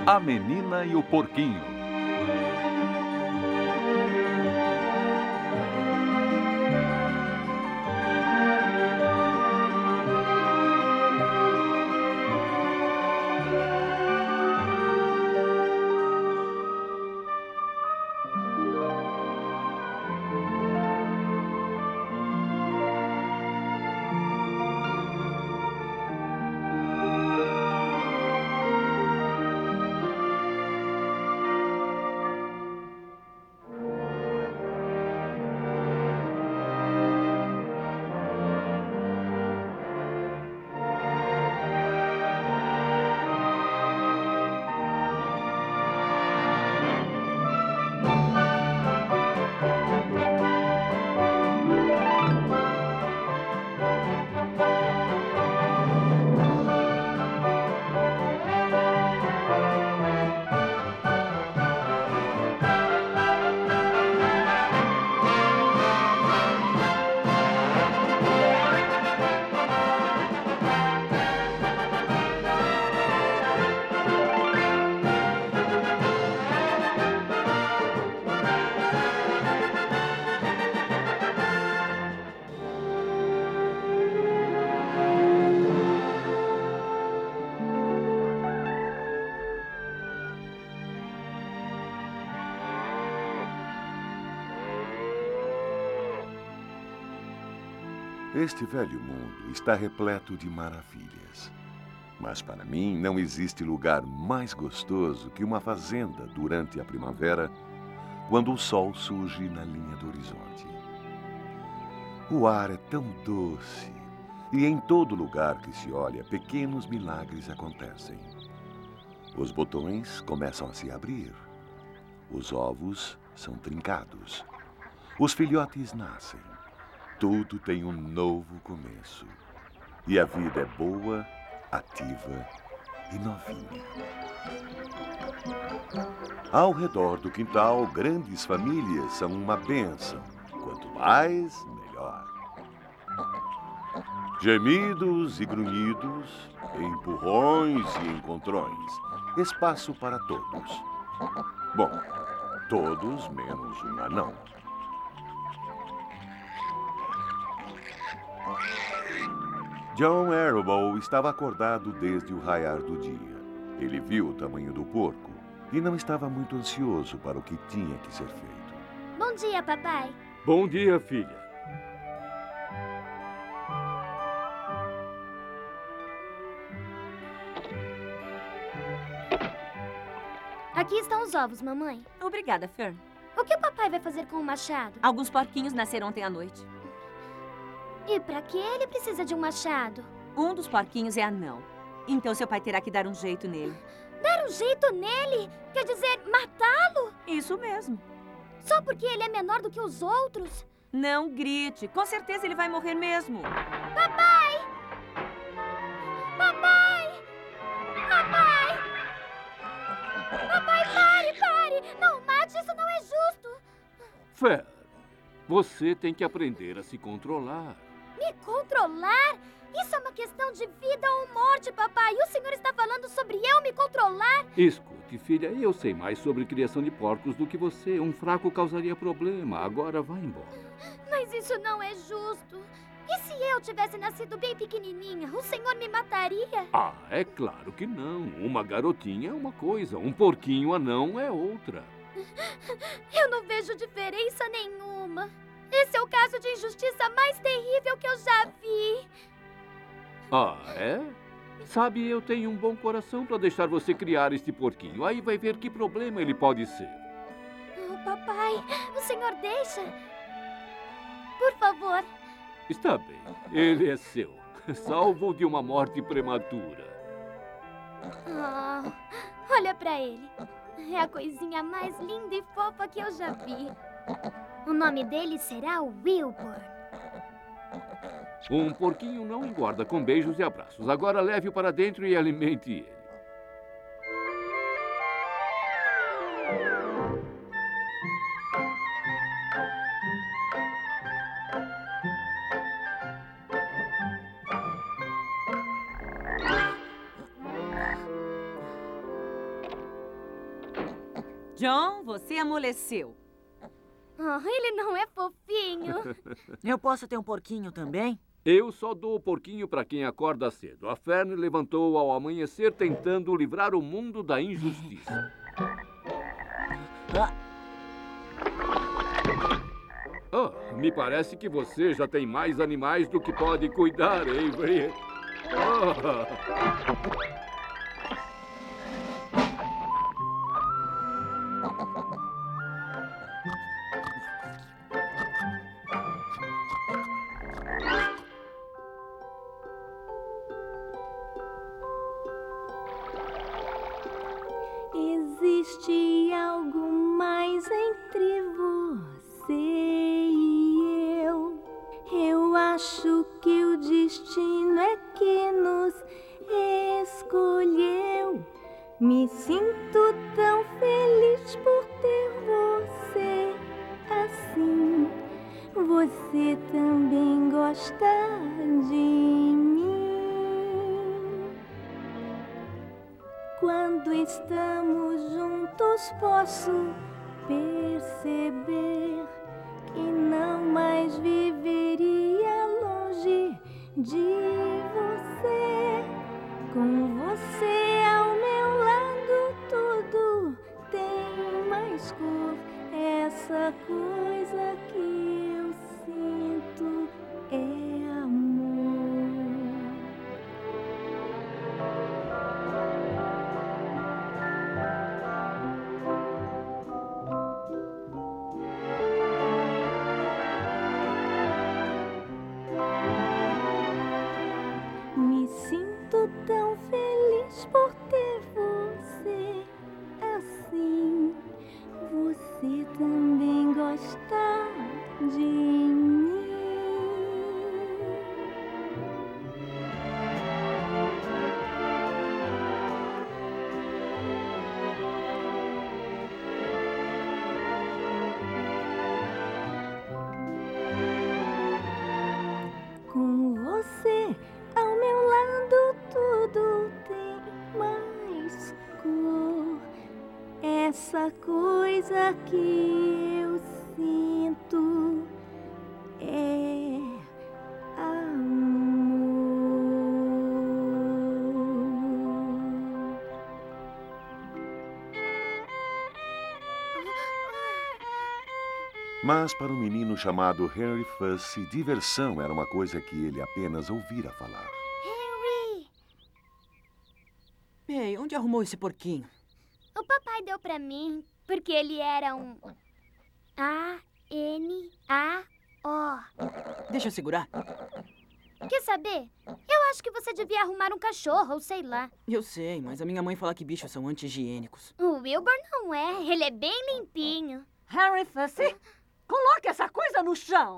A Menina e o Porquinho. Este velho mundo está repleto de maravilhas. Mas para mim não existe lugar mais gostoso que uma fazenda durante a primavera, quando o sol surge na linha do horizonte. O ar é tão doce e em todo lugar que se olha, pequenos milagres acontecem. Os botões começam a se abrir. Os ovos são trincados. Os filhotes nascem. Tudo tem um novo começo. E a vida é boa, ativa e novinha. Ao redor do quintal, grandes famílias são uma bênção. Quanto mais, melhor. Gemidos e grunhidos, empurrões e encontrões. Espaço para todos. Bom, todos menos um anão. John Arrowbow estava acordado desde o raiar do dia. Ele viu o tamanho do porco e não estava muito ansioso para o que tinha que ser feito. Bom dia, papai. Bom dia, filha. Aqui estão os ovos, mamãe. Obrigada, Fern. O que o papai vai fazer com o machado? Alguns porquinhos nasceram ontem à noite. E pra que ele precisa de um machado? Um dos porquinhos é anão. Então seu pai terá que dar um jeito nele. Dar um jeito nele? Quer dizer, matá-lo? Isso mesmo. Só porque ele é menor do que os outros? Não grite. Com certeza ele vai morrer mesmo. Papai! Papai! Papai! Papai, pare! Não mate, isso não é justo! Fer, você tem que aprender a se controlar. Me controlar? Isso é uma questão de vida ou morte, papai. O senhor está falando sobre eu me controlar? Escute, filha, eu sei mais sobre criação de porcos do que você. Um fraco causaria problema. Agora vá embora. Mas isso não é justo. E se eu tivesse nascido bem pequenininha, o senhor me mataria? Ah, é claro que não. Uma garotinha é uma coisa, um porquinho anão é outra. Eu não vejo diferença nenhuma. Esse é o caso de injustiça mais terrível que eu já vi. Ah, é? Sabe, eu tenho um bom coração para deixar você criar este porquinho. Aí vai ver que problema ele pode ser. Oh, papai, o senhor deixa? Por favor. Está bem, ele é seu. Salvo de uma morte prematura. Oh, olha pra ele. É a coisinha mais linda e fofa que eu já vi. O nome dele será Wilbur. Um porquinho não engorda com beijos e abraços. Agora leve-o para dentro e alimente ele. John, você amoleceu. Oh, ele não é fofinho. Eu posso ter um porquinho também? Eu só dou o porquinho para quem acorda cedo. A Fern levantou ao amanhecer tentando livrar o mundo da injustiça. Me parece que você já tem mais animais do que pode cuidar, Avery. Existe algo mais entre você e eu. Eu acho que o destino é que nos escolheu. Me sinto tão feliz por ter você assim. Você também gosta de mim. Quando estamos juntos, posso perceber que não mais viveria longe de você. Com você ao meu lado, tudo tem mais cor. Essa coisa que eu sinto é amor. Me sinto tão feliz por ter você assim. Você também gosta de mim. Com você ao meu lado, tudo tem mais cor. Essa coisa que eu sinto é amor. Mas para um menino chamado Henry Fussy, diversão era uma coisa que ele apenas ouvira falar. Henry! Ei, onde arrumou esse porquinho? O papai deu pra mim porque ele era um A-N-A-O. Deixa eu segurar. Quer saber? Eu acho que você devia arrumar um cachorro, ou sei lá. Eu sei, mas a minha mãe fala que bichos são anti-higiênicos. O Wilbur não é. Ele é bem limpinho. Harry Fussy, coloque essa coisa no chão.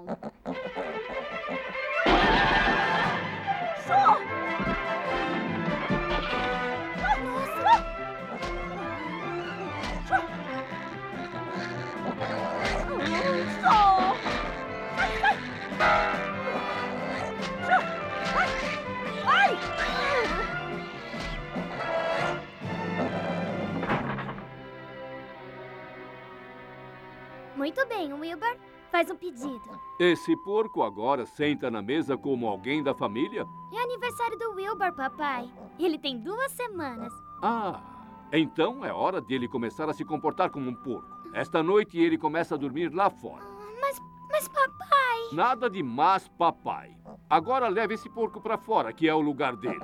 Muito bem, Wilbur. Faz um pedido. Esse porco agora senta na mesa como alguém da família? É aniversário do Wilbur, papai. Ele tem 2 semanas. Então é hora dele começar a se comportar como um porco. Esta noite ele começa a dormir lá fora. Mas papai... Nada de mas, papai. Agora leve esse porco pra fora, que é o lugar dele.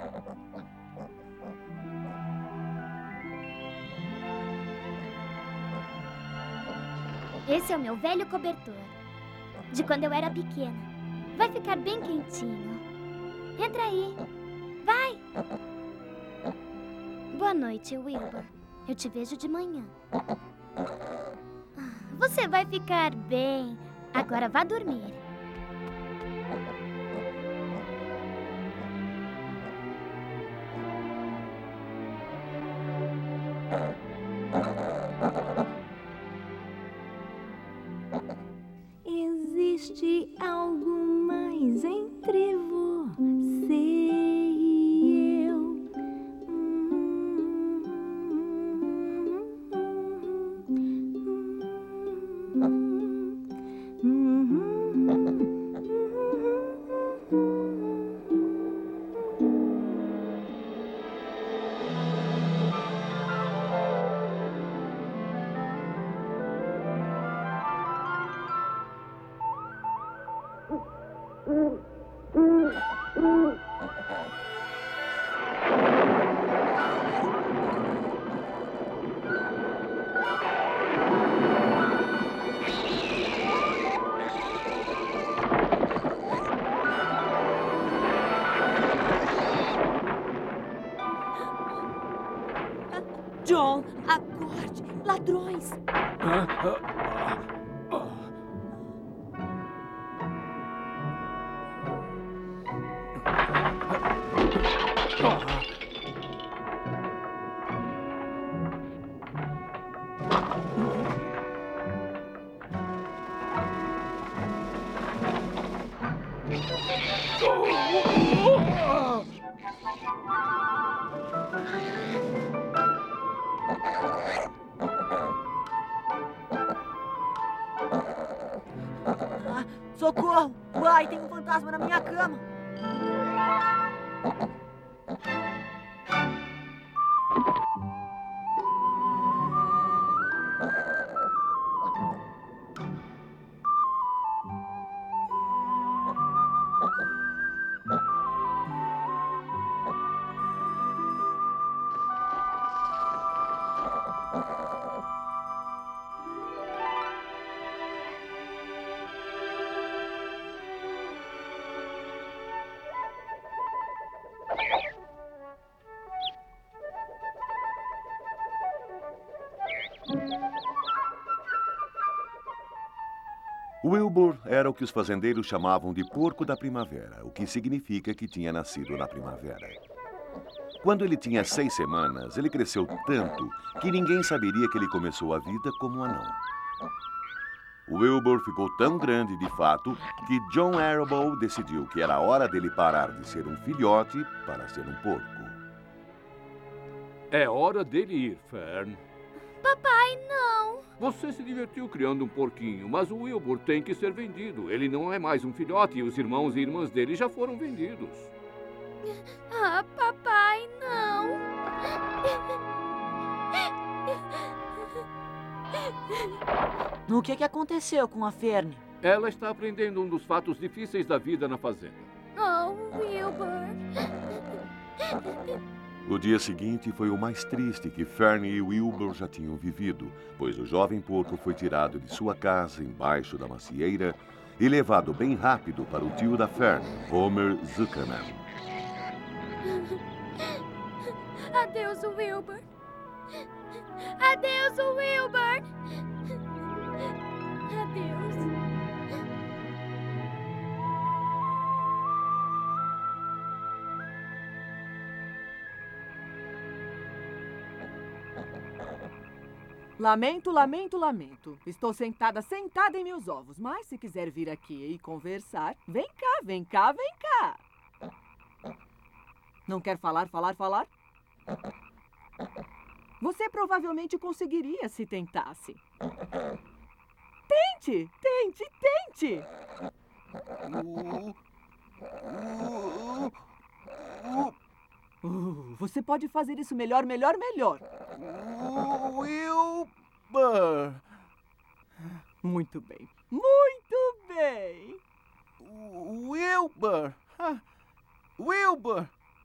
Esse é o meu velho cobertor. De quando eu era pequena. Vai ficar bem quentinho. Entra aí. Vai. Boa noite, Wilbur. Eu te vejo de manhã. Você vai ficar bem. Agora vá dormir. Existe algo mais entre você e eu. John, acorde! Ladrões! Socorro! Uai, tem um fantasma na minha cama! Wilbur era o que os fazendeiros chamavam de porco da primavera, o que significa que tinha nascido na primavera. Quando ele tinha 6 semanas, ele cresceu tanto que ninguém saberia que ele começou a vida como um anão. Wilbur ficou tão grande de fato que John Arrowbow decidiu que era hora dele parar de ser um filhote para ser um porco. É hora dele ir, Fern. Papai, não. Você se divertiu criando um porquinho, mas o Wilbur tem que ser vendido. Ele não é mais um filhote e os irmãos e irmãs dele já foram vendidos. Ah, papai, não. O que aconteceu com a Fern? Ela está aprendendo um dos fatos difíceis da vida na fazenda. Oh, Wilbur. O dia seguinte foi o mais triste que Fern e Wilbur já tinham vivido, pois o jovem porco foi tirado de sua casa embaixo da macieira e levado bem rápido para o tio da Fern, Homer Zuckerman. Adeus, Wilbur. Adeus, Wilbur. Adeus. Lamento, lamento, lamento. Estou sentada em meus ovos. Mas se quiser vir aqui e conversar, vem cá, vem cá, vem cá. Não quer falar? Você provavelmente conseguiria se tentasse. Tente, tente, tente. Você pode fazer isso melhor. Wilbur! Muito bem, muito bem. Wilbur! Wilbur!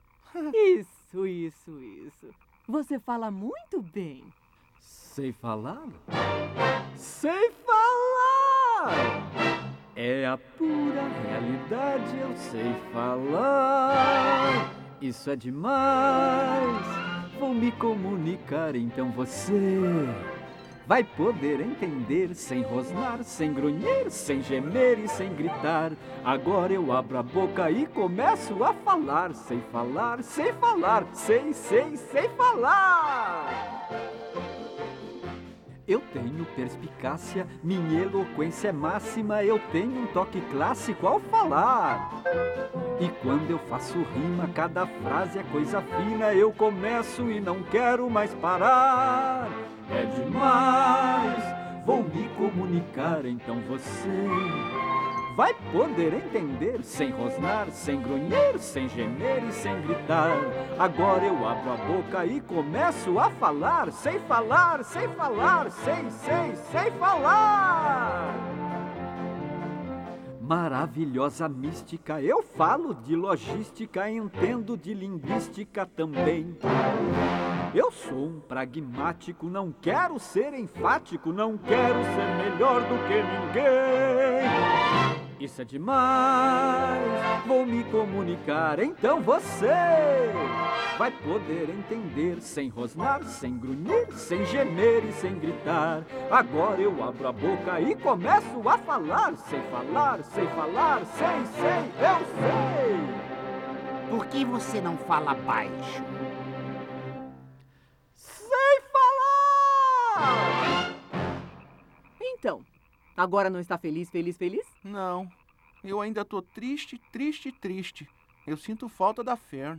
Isso. Você fala muito bem. Sei falar? Sei falar! É a pura realidade, eu sei falar. Isso é demais. Vou me comunicar, então você vai poder entender sem rosnar, sem grunhir, sem gemer e sem gritar. Agora eu abro a boca e começo a falar. Sei falar, sei falar, sei falar. Eu tenho perspicácia, minha eloquência é máxima, eu tenho um toque clássico ao falar. E quando eu faço rima, cada frase é coisa fina, eu começo e não quero mais parar. É demais, vou me comunicar, então você vai poder entender, sem rosnar, sem grunhir, sem gemer e sem gritar. Agora eu abro a boca e começo a falar, sei falar, sei falar, sei falar. Maravilhosa mística, eu falo de logística, entendo de linguística também. Eu sou um pragmático, não quero ser enfático, não quero ser melhor do que ninguém. Isso é demais, vou me comunicar, então você vai poder entender, sem rosnar, sem grunhir, sem gemer e sem gritar. Agora eu abro a boca e começo a falar, sem falar, sem falar, eu sei. Por que você não fala baixo? Sem falar! Então, agora não está feliz? Não. Eu ainda tô triste. Eu sinto falta da Fern.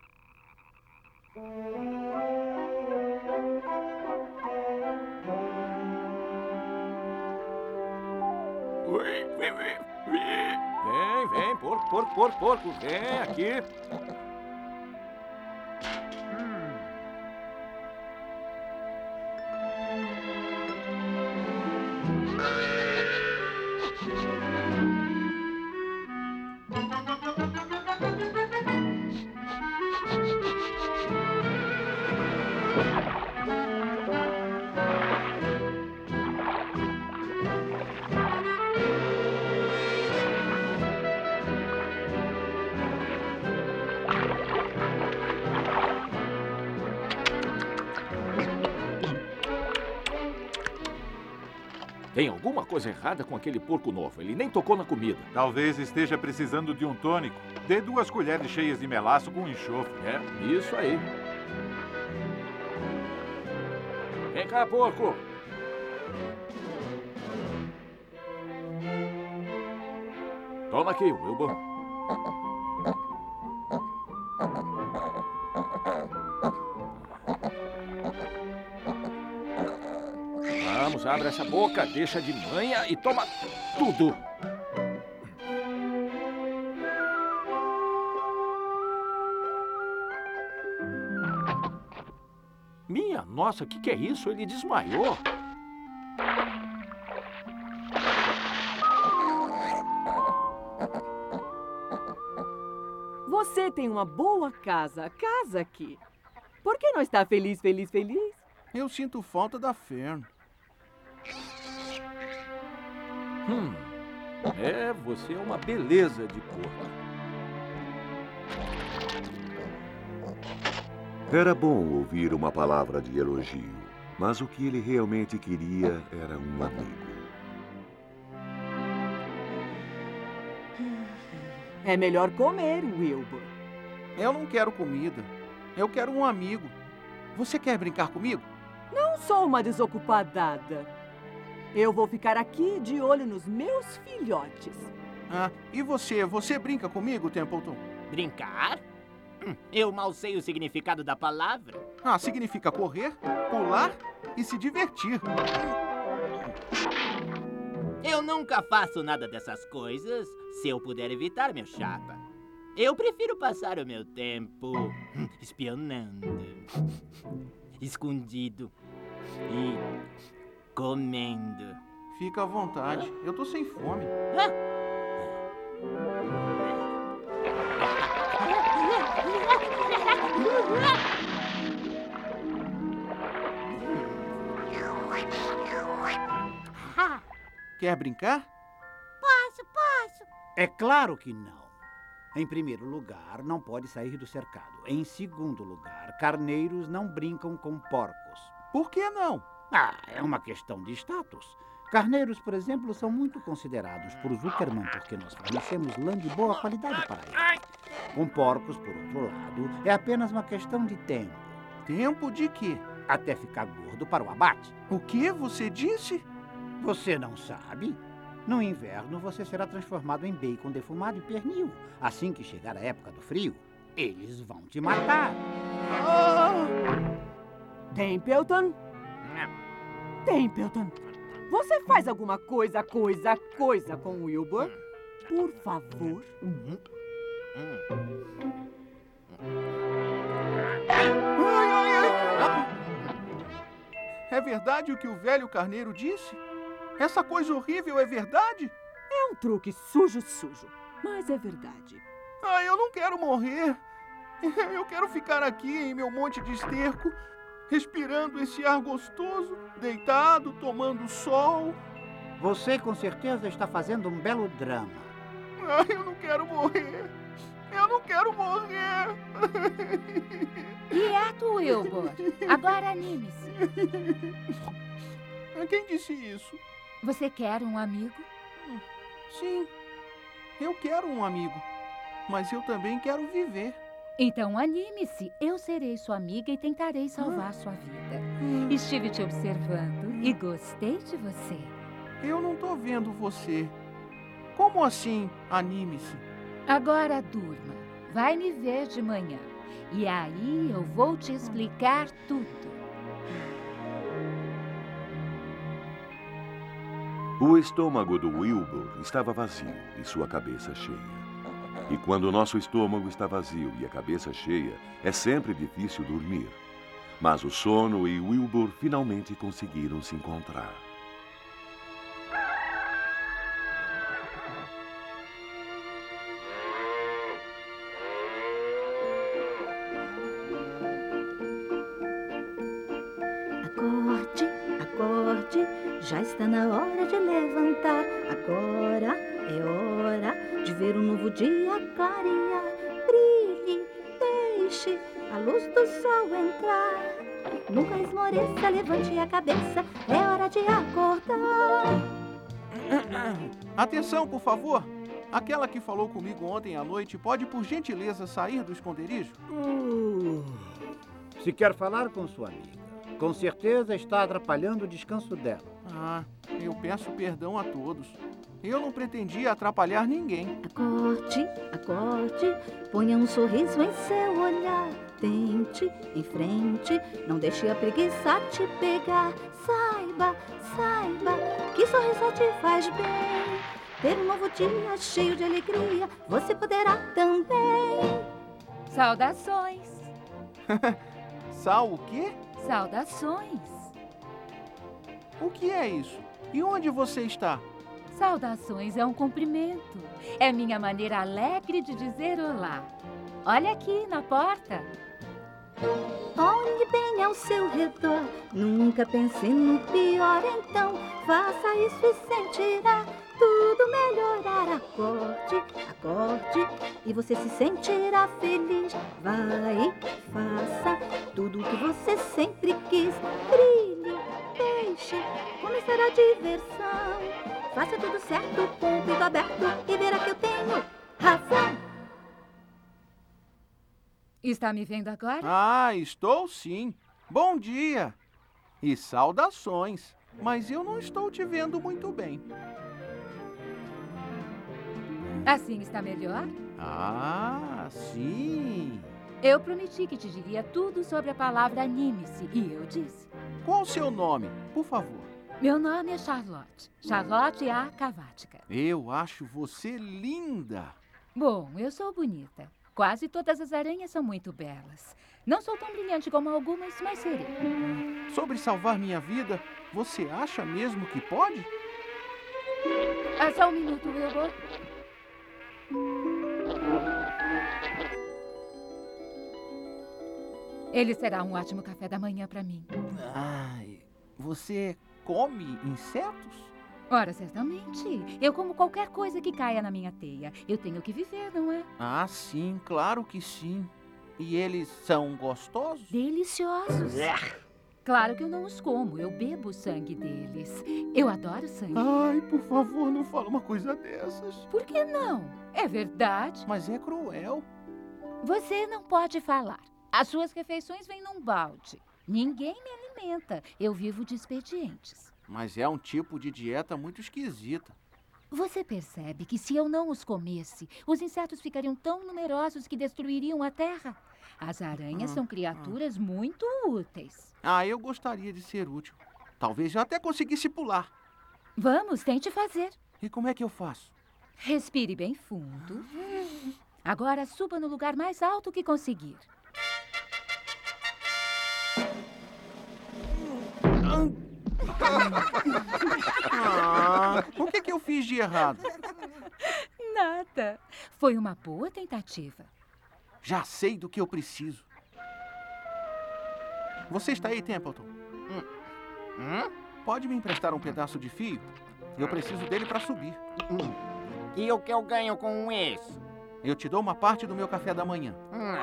Vem, porco, vem aqui. Tem alguma coisa errada com aquele porco novo. Ele nem tocou na comida. Talvez esteja precisando de um tônico. Dê 2 colheres cheias de melaço com enxofre. É, isso aí. Vem cá, porco. Toma aqui, Wilbur. Vamos, abre essa boca, deixa de manha e toma tudo. Minha nossa, o que é isso? Ele desmaiou. Você tem uma boa casa aqui. Por que não está feliz? Eu sinto falta da Fern. Você é uma beleza de corpo. Era bom ouvir uma palavra de elogio, mas o que ele realmente queria era um amigo. É melhor comer, Wilbur. Eu não quero comida. Eu quero um amigo. Você quer brincar comigo? Não sou uma desocupadada. Eu vou ficar aqui de olho nos meus filhotes. Ah, e você? Você brinca comigo, Templeton? Brincar? Eu mal sei o significado da palavra. Ah, significa correr, pular e se divertir. Eu nunca faço nada dessas coisas se eu puder evitar, meu chapa. Eu prefiro passar o meu tempo espionando, escondido e comendo. Fica à vontade. Eu tô sem fome. Quer brincar? Posso. É claro que não. Em primeiro lugar, não pode sair do cercado. Em segundo lugar, carneiros não brincam com porcos. Por que não? É uma questão de status. Carneiros, por exemplo, são muito considerados por Zuckerman porque nós fornecemos lã de boa qualidade para eles. Com porcos, por outro lado, é apenas uma questão de tempo. Tempo de quê? Até ficar gordo para o abate. O que você disse? Você não sabe? No inverno, você será transformado em bacon defumado e pernil. Assim que chegar a época do frio, eles vão te matar. Templeton? Templeton, você faz alguma coisa com o Wilbur? Por favor. É verdade o que o velho carneiro disse? Essa coisa horrível é verdade? É um truque sujo, mas é verdade. Eu não quero morrer. Eu quero ficar aqui em meu monte de esterco, respirando esse ar gostoso, deitado, tomando sol. Você com certeza está fazendo um belo drama. Ai, eu não quero morrer. Eu não quero morrer. Quieto, Wilbur. Agora anime-se. Quem disse isso? Você quer um amigo? Sim, eu quero um amigo. Mas eu também quero viver. Então anime-se. Eu serei sua amiga e tentarei salvar sua vida. Estive te observando e gostei de você. Eu não tô vendo você. Como assim, anime-se? Agora durma. Vai me ver de manhã. E aí eu vou te explicar tudo. O estômago do Wilbur estava vazio e sua cabeça cheia. E quando o nosso estômago está vazio e a cabeça cheia, é sempre difícil dormir. Mas o sono e Wilbur finalmente conseguiram se encontrar. Acorde, acorde, já está na hora de levantar. Agora é hora de ver um novo dia clarear. Brilhe, deixe a luz do sol entrar. Nunca esmoreça, levante a cabeça, é hora de acordar. Atenção, por favor. Aquela que falou comigo ontem à noite pode, por gentileza, sair do esconderijo? Se quer falar com sua amiga, com certeza está atrapalhando o descanso dela. Ah, eu peço perdão a todos. Eu não pretendia atrapalhar ninguém. Acorde, acorde, ponha um sorriso em seu olhar. Tente em frente, não deixe a preguiça te pegar. Saiba, saiba, que sorriso te faz bem. Ter um novo dia cheio de alegria, você poderá também. Saudações. Sal o quê? Saudações. O que é isso? E onde você está? Saudações é um cumprimento. É minha maneira alegre de dizer olá. Olha aqui na porta. Olhe bem ao seu redor, nunca pense no pior. Então faça isso e sentirá tudo melhorar. Acorde, acorde, e você se sentirá feliz. Vai, faça tudo o que você sempre quis. Brilhe, deixe começar a diversão. Faça tudo certo, com o peito aberto, e verá que eu tenho razão. Está me vendo agora? Ah, estou sim. Bom dia. E saudações. Mas eu não estou te vendo muito bem. Assim está melhor? Ah, sim. Eu prometi que te diria tudo sobre a palavra anime-se, e eu disse. Qual o seu nome, por favor? Meu nome é Charlotte. Charlotte A. Cavatica. Eu acho você linda. Bom, eu sou bonita. Quase todas as aranhas são muito belas. Não sou tão brilhante como algumas, mas serei. Sobre salvar minha vida, você acha mesmo que pode? Só um minuto, Wilbur. Ele será um ótimo café da manhã para mim. Ai, você come insetos? Ora, certamente. Eu como qualquer coisa que caia na minha teia. Eu tenho que viver, não é? Ah, sim, claro que sim. E eles são gostosos? Deliciosos. Claro que eu não os como, eu bebo o sangue deles. Eu adoro sangue. Ai, por favor, não fala uma coisa dessas. Por que não? É verdade. Mas é cruel. Você não pode falar. As suas refeições vêm num balde. Ninguém me alimenta. Eu vivo de expedientes. Mas é um tipo de dieta muito esquisita. Você percebe que se eu não os comesse, os insetos ficariam tão numerosos que destruiriam a terra? As aranhas são criaturas muito úteis. Ah, eu gostaria de ser útil. Talvez eu até conseguisse pular. Vamos, tente fazer. E como é que eu faço? Respire bem fundo. Agora suba no lugar mais alto que conseguir. O que eu fiz de errado? Nada. Foi uma boa tentativa. Já sei do que eu preciso. Você está aí, Templeton? Pode me emprestar um pedaço de fio? Eu preciso dele para subir. E o que eu ganho com isso? Eu te dou uma parte do meu café da manhã.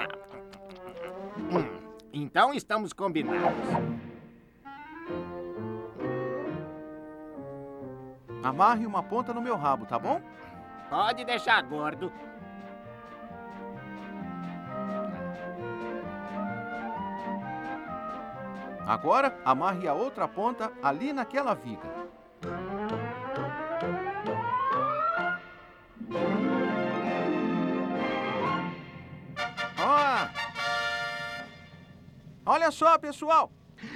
Então estamos combinados. Amarre uma ponta no meu rabo, tá bom? Pode deixar, gordo. Agora, amarre a outra ponta ali naquela viga. Olha só, pessoal!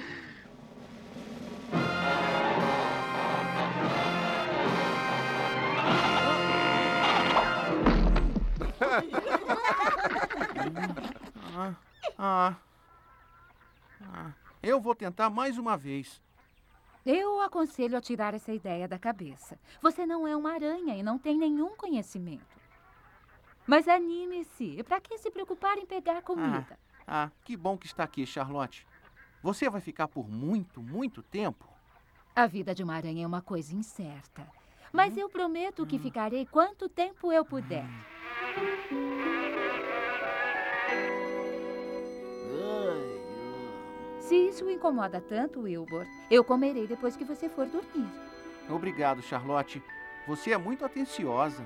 Eu vou tentar mais uma vez. Eu aconselho a tirar essa ideia da cabeça. Você não é uma aranha e não tem nenhum conhecimento. Mas anime-se. Pra que se preocupar em pegar comida? Que bom que está aqui, Charlotte. Você vai ficar por muito, muito tempo? A vida de uma aranha é uma coisa incerta. Mas eu prometo que ficarei quanto tempo eu puder. Se isso o incomoda tanto, Wilbur, eu comerei depois que você for dormir. Obrigado, Charlotte. Você é muito atenciosa.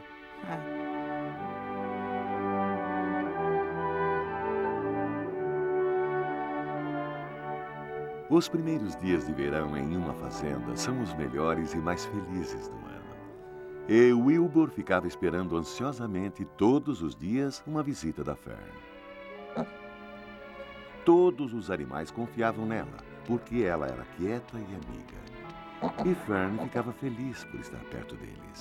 Os primeiros dias de verão em uma fazenda são os melhores e mais felizes do ano. E Wilbur ficava esperando ansiosamente todos os dias uma visita da Fern. Todos os animais confiavam nela, porque ela era quieta e amiga. E Fern ficava feliz por estar perto deles.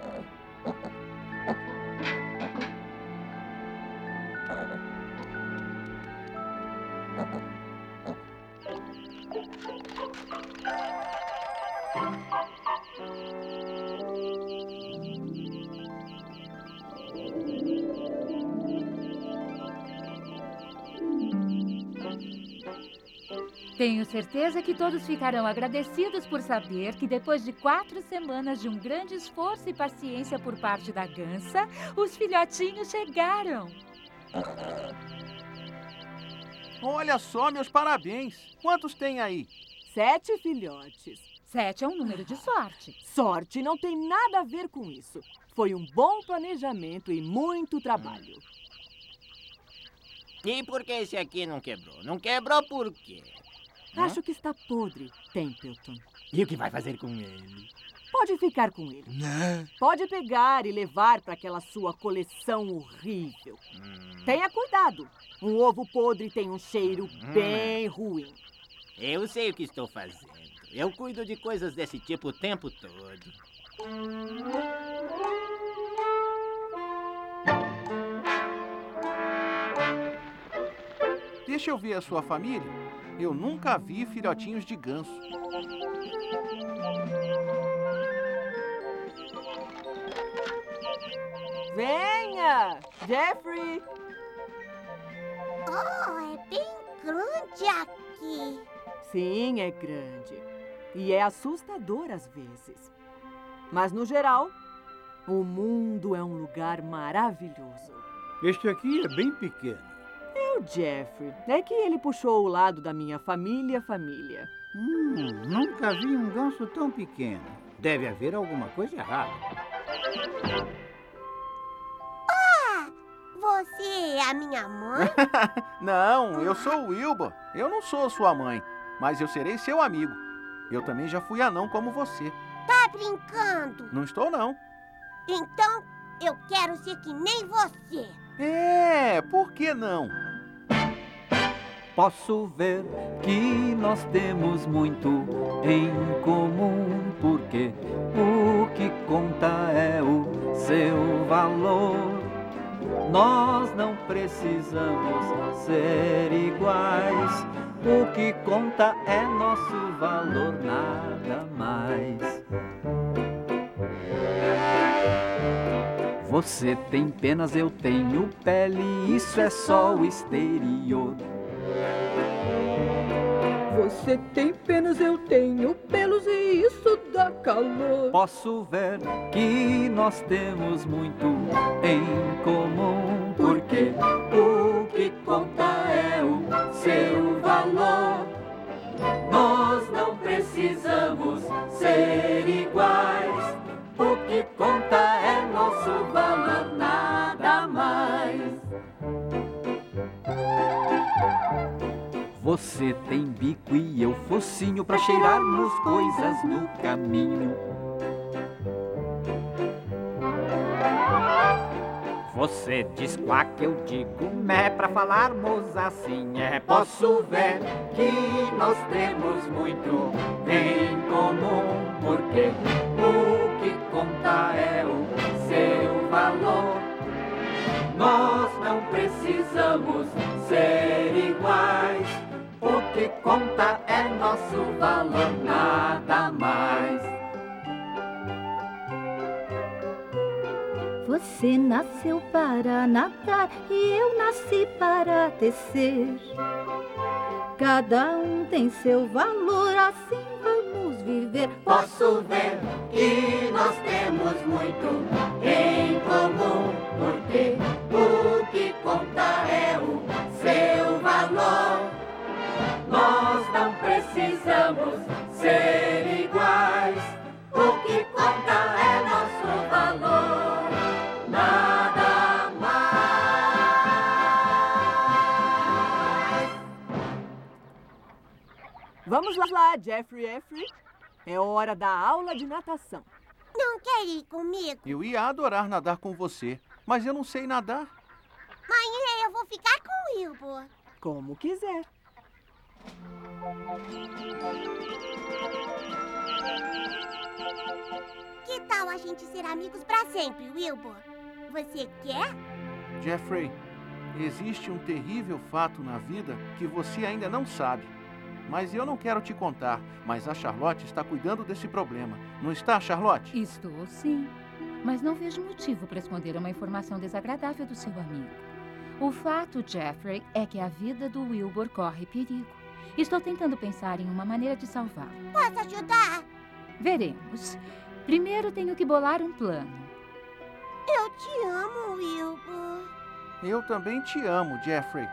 Tenho certeza que todos ficarão agradecidos por saber que depois de 4 semanas de um grande esforço e paciência por parte da gansa, os filhotinhos chegaram. Olha só, meus parabéns. Quantos tem aí? 7 filhotes. 7 é um número de sorte. Sorte não tem nada a ver com isso. Foi um bom planejamento e muito trabalho. E por que esse aqui não quebrou? Não quebrou por quê? Acho que está podre, Templeton. E o que vai fazer com ele? Pode ficar com ele. Pode pegar e levar para aquela sua coleção horrível. Tenha cuidado. Um ovo podre tem um cheiro bem ruim. Eu sei o que estou fazendo. Eu cuido de coisas desse tipo o tempo todo. Deixa eu ver a sua família. Eu nunca vi filhotinhos de ganso. Venha, Jeffrey! Oh, é bem grande aqui. Sim, é grande. E é assustador às vezes. Mas, no geral, o mundo é um lugar maravilhoso. Este aqui é bem pequeno. É o Jeffrey. É que ele puxou o lado da minha família. Nunca vi um ganso tão pequeno. Deve haver alguma coisa errada. Você é a minha mãe? Não, eu sou o Wilbur. Eu não sou sua mãe, mas eu serei seu amigo. Eu também já fui anão como você. Tá brincando? Não estou, não. Então, eu quero ser que nem você. Por que não? Posso ver que nós temos muito em comum, porque o que conta é o seu valor. Nós não precisamos ser iguais, o que conta é nosso valor, nada mais. Você tem penas, eu tenho pele, isso é só o exterior. Você tem penas, eu tenho pelos e isso dá calor. Posso ver que nós temos muito em comum, porque o que conta é o seu valor. Nós não precisamos ser iguais. O que conta é nosso valor, nada mais. Você tem bico e eu focinho pra cheirarmos coisas no caminho. Você diz quack, eu digo mé, pra falarmos assim é. Posso ver que nós temos muito em comum, porque o que conta é o seu valor. Nós não precisamos ser iguais. O que conta é nosso valor, nada mais. Você nasceu para nadar e eu nasci para tecer. Cada um tem seu valor, assim vamos viver. Posso ver que nós temos muito em comum, porque o que conta é o seu valor. Nós não precisamos ser iguais. O que conta é nosso valor, nada mais. Vamos lá, Jeffrey. É hora da aula de natação. Não quer ir comigo? Eu ia adorar nadar com você, mas eu não sei nadar. Mãe, eu vou ficar com o Wilbur. Como quiser. Que tal a gente ser amigos pra sempre, Wilbur? Você quer? Jeffrey, existe um terrível fato na vida que você ainda não sabe. Mas eu não quero te contar, mas a Charlotte está cuidando desse problema. Não está, Charlotte? Estou, sim. Mas não vejo motivo para esconder uma informação desagradável do seu amigo. O fato, Jeffrey, é que a vida do Wilbur corre perigo. Estou tentando pensar em uma maneira de salvá-lo. Posso ajudar? Veremos. Primeiro tenho que bolar um plano. Eu te amo, Wilbur. Eu também te amo, Jeffrey.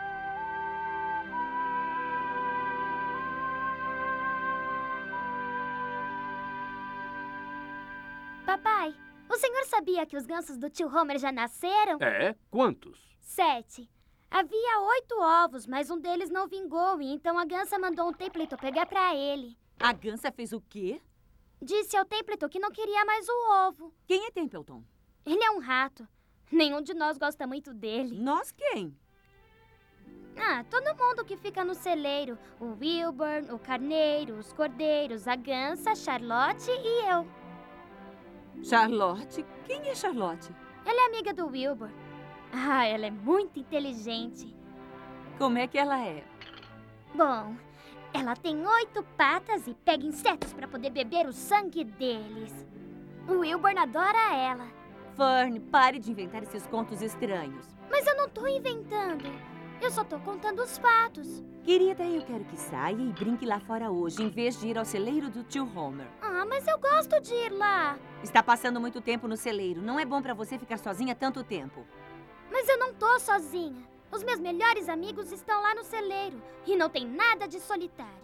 Papai, o senhor sabia que os gansos do tio Homer já nasceram? É? Quantos? 7. Havia 8 ovos, mas um deles não vingou, e então a gansa mandou um Templeton pegar pra ele. A gansa fez o quê? Disse ao Templeton que não queria mais o ovo. Quem é Templeton? Ele é um rato. Nenhum de nós gosta muito dele. Nós quem? Ah, todo mundo que fica no celeiro. O Wilbur, o carneiro, os cordeiros, a gansa, a Charlotte e eu. Charlotte? Quem é Charlotte? Ela é amiga do Wilbur. Ah, ela é muito inteligente. Como é que ela é? Bom, ela tem 8 patas e pega insetos para poder beber o sangue deles. O Wilbur adora ela. Fern, pare de inventar esses contos estranhos. Mas eu não tô inventando. Eu só tô contando os fatos. Querida, eu quero que saia e brinque lá fora hoje, em vez de ir ao celeiro do tio Homer. Ah, mas eu gosto de ir lá. Está passando muito tempo no celeiro. Não é bom para você ficar sozinha tanto tempo. Mas eu não tô sozinha. Os meus melhores amigos estão lá no celeiro. E não tem nada de solitário.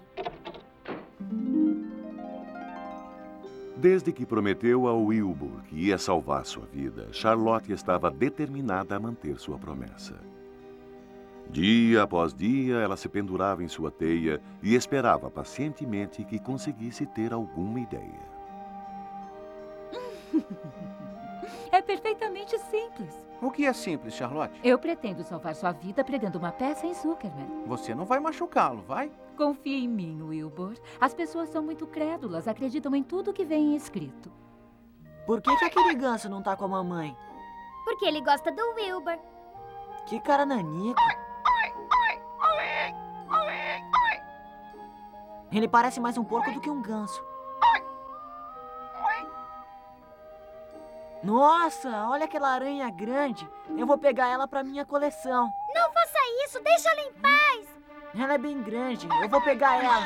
Desde que prometeu ao Wilbur que ia salvar sua vida, Charlotte estava determinada a manter sua promessa. Dia após dia, ela se pendurava em sua teia e esperava pacientemente que conseguisse ter alguma ideia. É perfeitamente simples. O que é simples, Charlotte? Eu pretendo salvar sua vida pregando uma peça em Zuckerman. Você não vai machucá-lo, vai? Confie em mim, Wilbur. As pessoas são muito crédulas, acreditam em tudo que vem escrito. Por que aquele ganso não tá com a mamãe? Porque ele gosta do Wilbur. Que cara nanico. Ele parece mais um porco do que um ganso. Nossa, olha aquela aranha grande. Eu vou pegar ela pra minha coleção. Não faça isso, deixa ela em paz. Ela é bem grande. Eu vou pegar ela.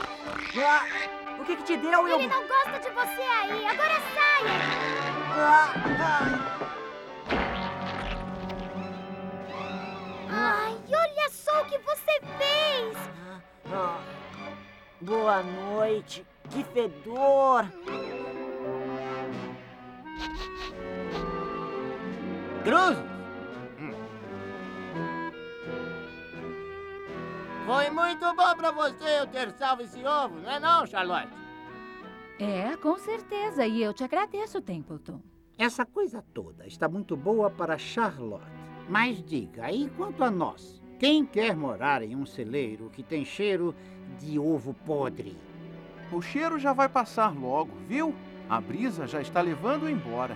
O que te deu, Ele não gosta de você aí. Agora saia. Ai, olha só o que você fez. Boa noite. Que fedor. Cruz! Foi muito bom pra você eu ter salvo esse ovo, não é não, Charlotte? É, com certeza. E eu te agradeço, Templeton. Essa coisa toda está muito boa para Charlotte. Mas diga, e quanto a nós? Quem quer morar em um celeiro que tem cheiro de ovo podre? O cheiro já vai passar logo, viu? A brisa já está levando embora.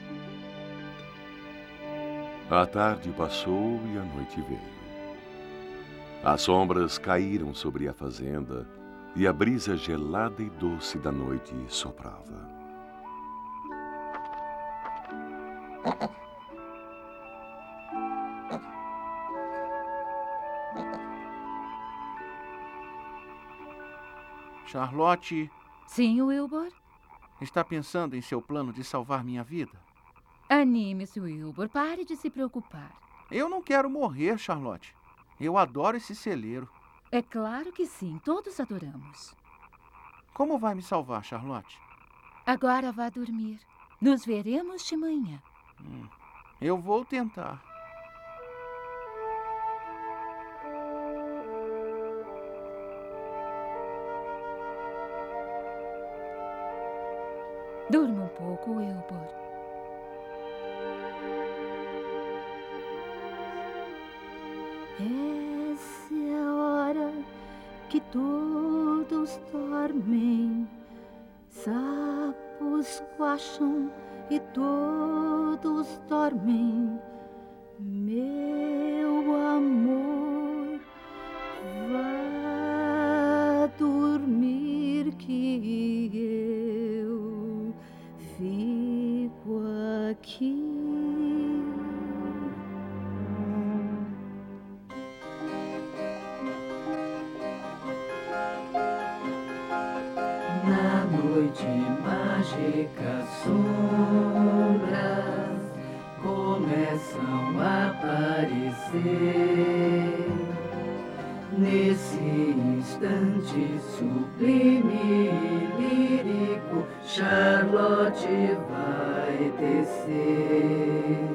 A tarde passou e a noite veio. As sombras caíram sobre a fazenda e a brisa gelada e doce da noite soprava. Charlotte... Sim, Wilbur? Está pensando em seu plano de salvar minha vida? Anime-se, Wilbur. Pare de se preocupar. Eu não quero morrer, Charlotte. Eu adoro esse celeiro. É claro que sim. Todos adoramos. Como vai me salvar, Charlotte? Agora vá dormir. Nos veremos de manhã. Eu vou tentar. Durma um pouco, Wilbur. Essa é a hora que todos dormem. Sapos coacham e todos dormem. Meu amor, vá dormir que eu fico aqui. Na noite mágica, sombras começam a aparecer. Nesse instante sublime e lírico, Charlotte vai descer.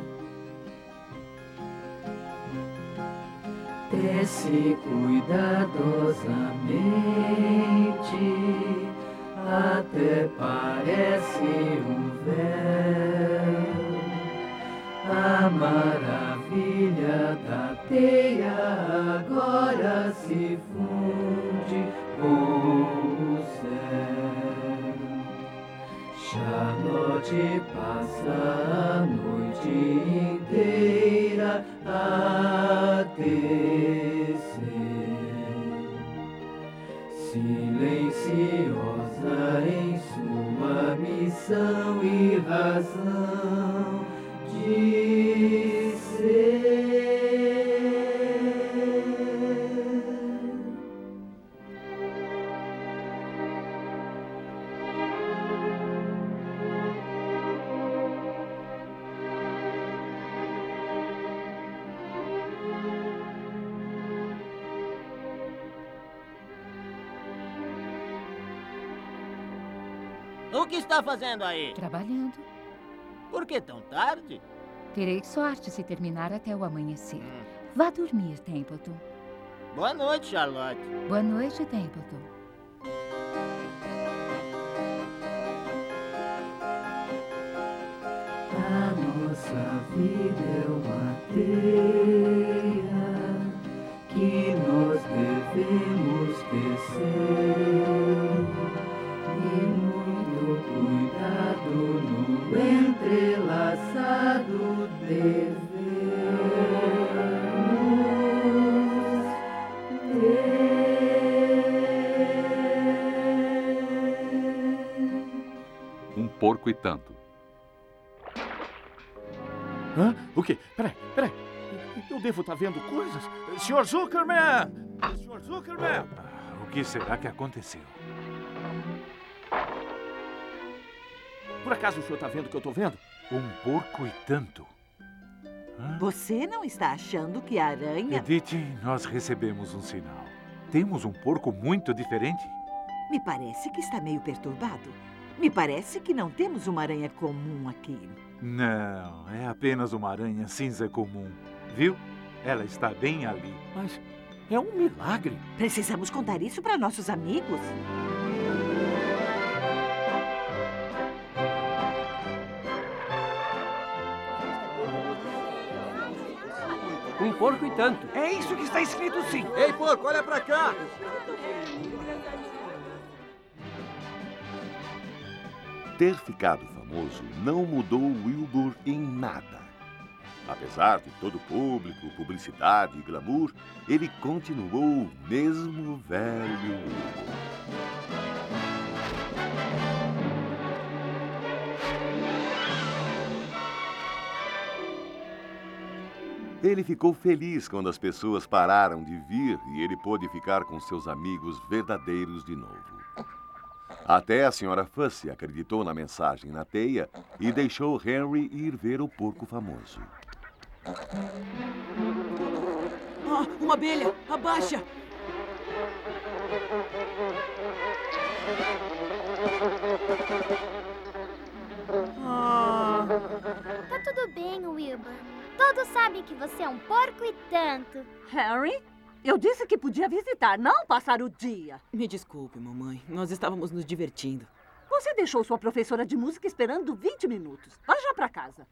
Desce cuidadosamente, até parece um véu. A maravilha da teia agora se funde com o céu. Charlotte passa a noite inteira a descer, silenciosa em sua missão e razão de ser. O que está fazendo aí? Trabalhando. Por que tão tarde? Terei sorte se terminar até o amanhecer. Vá dormir, Templeton. Boa noite, Charlotte. Boa noite, Templeton. A nossa vida é uma teia que nós devemos tecer. E muito cuidado no entrelaçado devemos ter. Um porco e tanto. Hã? O quê? Peraí. Eu devo estar vendo coisas. Sr. Zuckerman! Sr. Zuckerman! O que será que aconteceu? Por acaso o senhor está vendo o que eu estou vendo? Um porco e tanto. Você não está achando que a aranha... Edith, nós recebemos um sinal. Temos um porco muito diferente. Me parece que está meio perturbado. Me parece que não temos uma aranha comum aqui. Não, é apenas uma aranha cinza comum. Viu? Ela está bem ali. Mas é um milagre. Precisamos contar isso para nossos amigos. Um porco e tanto. É isso que está escrito, sim. Ei, porco, olha pra cá. Ter ficado famoso não mudou Wilbur em nada. Apesar de todo o público, publicidade e glamour, ele continuou o mesmo velho Wilbur. Ele ficou feliz quando as pessoas pararam de vir e ele pôde ficar com seus amigos verdadeiros de novo. Até a Sra. Fussy acreditou na mensagem na teia e deixou Henry ir ver o porco famoso. Ah, uma abelha! Abaixa! Tá tudo bem, Wilbur. Todos sabem que você é um porco e tanto. Harry, eu disse que podia visitar, não passar o dia. Me desculpe, mamãe. Nós estávamos nos divertindo. Você deixou sua professora de música esperando 20 minutos. Vá já pra casa.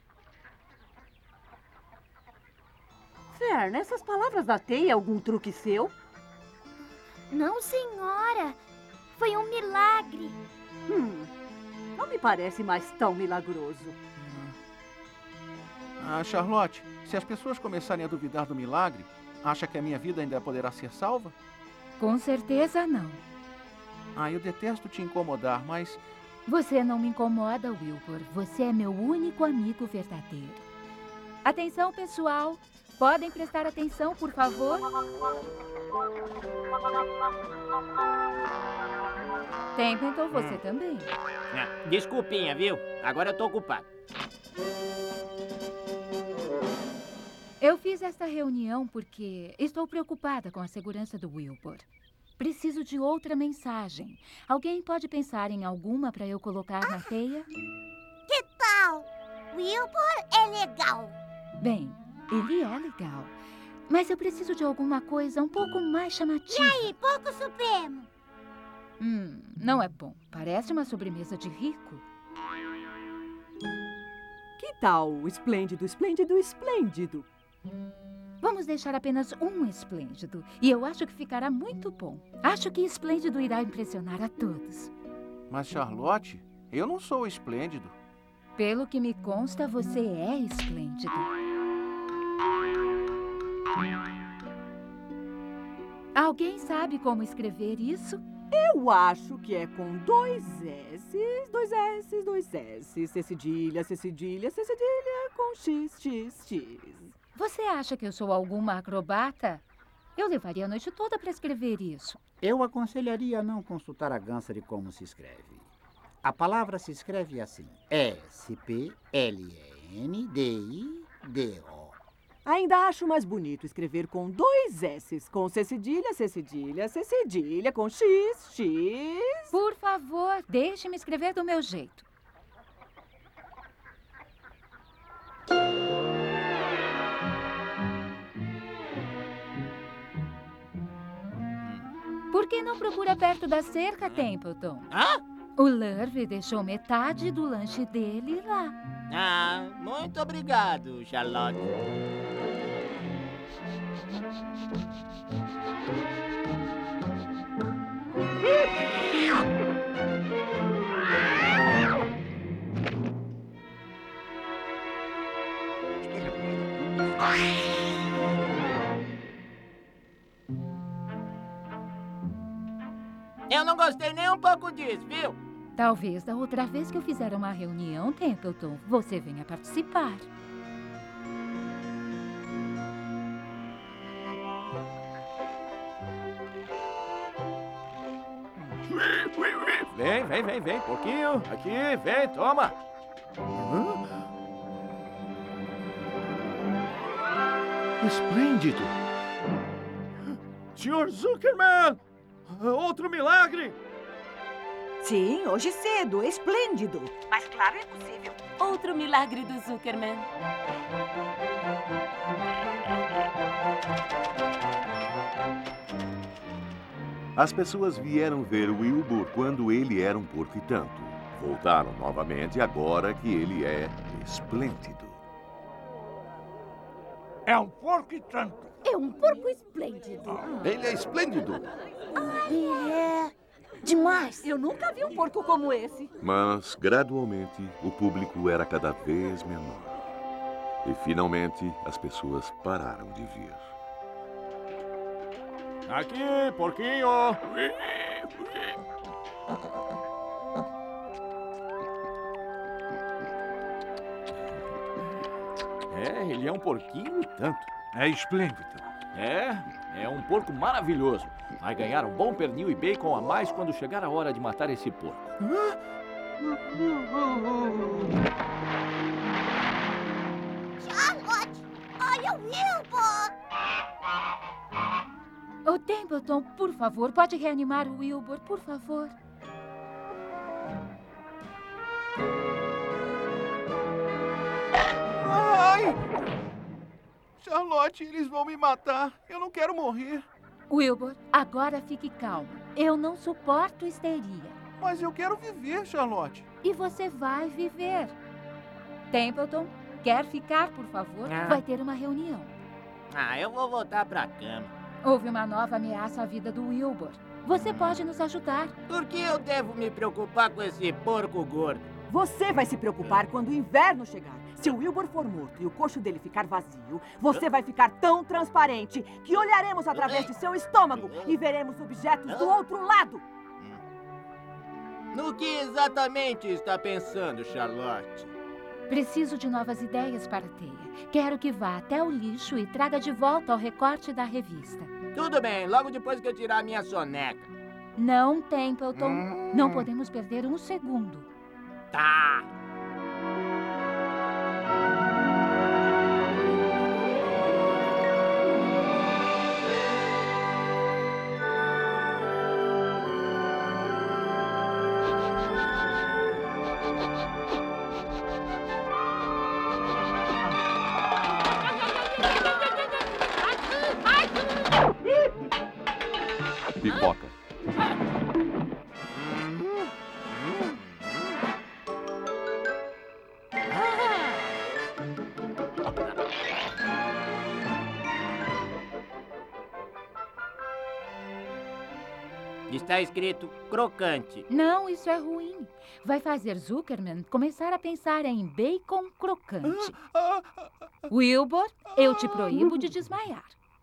Fern, essas palavras da teia é algum truque seu? Não, senhora. Foi um milagre. Não me parece mais tão milagroso. Ah, Charlotte, se as pessoas começarem a duvidar do milagre, acha que a minha vida ainda poderá ser salva? Com certeza não. Ah, eu detesto te incomodar, mas... Você não me incomoda, Wilbur. Você é meu único amigo verdadeiro. Atenção, pessoal. Podem prestar atenção, por favor? Templeton, você também. Desculpinha, viu? Agora eu tô ocupado. Eu fiz esta reunião porque estou preocupada com a segurança do Wilbur. Preciso de outra mensagem. Alguém pode pensar em alguma para eu colocar na teia? Que tal? Wilbur é legal. Bem, ele é legal. Mas eu preciso de alguma coisa um pouco mais chamativa. E aí, porco supremo? Não é bom. Parece uma sobremesa de rico. Que tal o esplêndido, esplêndido, esplêndido? Vamos deixar apenas um esplêndido. E eu acho que ficará muito bom. Acho que esplêndido irá impressionar a todos. Mas, Charlotte, eu não sou esplêndido. Pelo que me consta, você é esplêndido. Alguém sabe como escrever isso? Eu acho que é com 2 S's, 2 S's, 2 S's, C cedilha, C cedilha, C cedilha, com X, X, X. Você acha que eu sou alguma acrobata? Eu levaria a noite toda para escrever isso. Eu aconselharia a não consultar a Gansa de como se escreve. A palavra se escreve assim: S-P-L-E-N-D-I-D-O. Ainda acho mais bonito escrever com 2 S's, com C cedilha, C cedilha, C cedilha, com X, X... Por favor, deixe-me escrever do meu jeito. Por que não procura perto da cerca, Templeton? O Lurve deixou metade do lanche dele lá. Ah, muito obrigado, Charlotte. Eu não gostei nem um pouco disso, viu? Talvez da outra vez que eu fizer uma reunião, Templeton, você venha participar. Vem, porquinho. Aqui, vem, toma. Esplêndido! Sr. Zuckerman! Outro milagre! Sim, hoje cedo. Esplêndido. Mas claro, é possível. Outro milagre do Zuckerman. As pessoas vieram ver Wilbur quando ele era um porco e tanto. Voltaram novamente agora que ele é esplêndido. É um porco e tanto. É um porco esplêndido. Ele é esplêndido. Ele é demais. Eu nunca vi um porco como esse. Mas, gradualmente, o público era cada vez menor. E, finalmente, as pessoas pararam de vir. Aqui, porquinho. Ele é um porquinho e tanto. É esplêndido. É um porco maravilhoso. Vai ganhar um bom pernil e bacon a mais quando chegar a hora de matar esse porco. Charlotte, olha o Wilbur! Ô, Templeton, por favor, pode reanimar o Wilbur, por favor. Ai! Charlotte, eles vão me matar. Eu não quero morrer. Wilbur, agora fique calmo. Eu não suporto histeria. Mas eu quero viver, Charlotte. E você vai viver. Templeton, quer ficar, por favor? Vai ter uma reunião. Eu vou voltar pra cama. Houve uma nova ameaça à vida do Wilbur. Você pode nos ajudar. Por que eu devo me preocupar com esse porco gordo? Você vai se preocupar quando o inverno chegar. Se o Wilbur for morto e o coxo dele ficar vazio, você vai ficar tão transparente que olharemos através de seu estômago e veremos objetos do outro lado. No que exatamente está pensando, Charlotte? Preciso de novas ideias para a teia. Quero que vá até o lixo e traga de volta o recorte da revista. Tudo bem, logo depois que eu tirar a minha soneca. Não, Templeton. Não podemos perder um segundo. Tá. Pipoca. Está escrito crocante. Não, isso é ruim. Vai fazer Zuckerman começar a pensar em bacon crocante. Wilbur, eu te proíbo de desmaiar.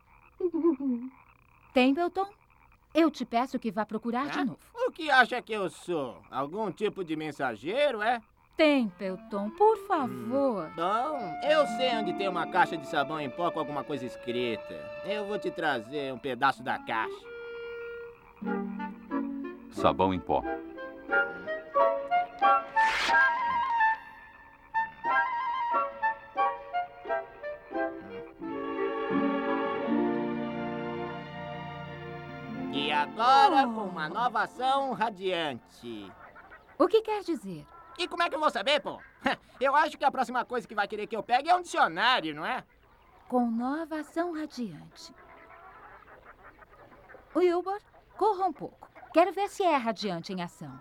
Templeton, eu te peço que vá procurar de novo. O que acha que eu sou? Algum tipo de mensageiro, é? Templeton, por favor. Bom, eu sei onde tem uma caixa de sabão em pó com alguma coisa escrita. Eu vou te trazer um pedaço da caixa. Sabão em pó. E agora, com uma nova ação radiante. O que quer dizer? E como é que eu vou saber, pô? Eu acho que a próxima coisa que vai querer que eu pegue é um dicionário, não é? Com nova ação radiante. Wilbur, corra um pouco. Quero ver se é radiante em ação.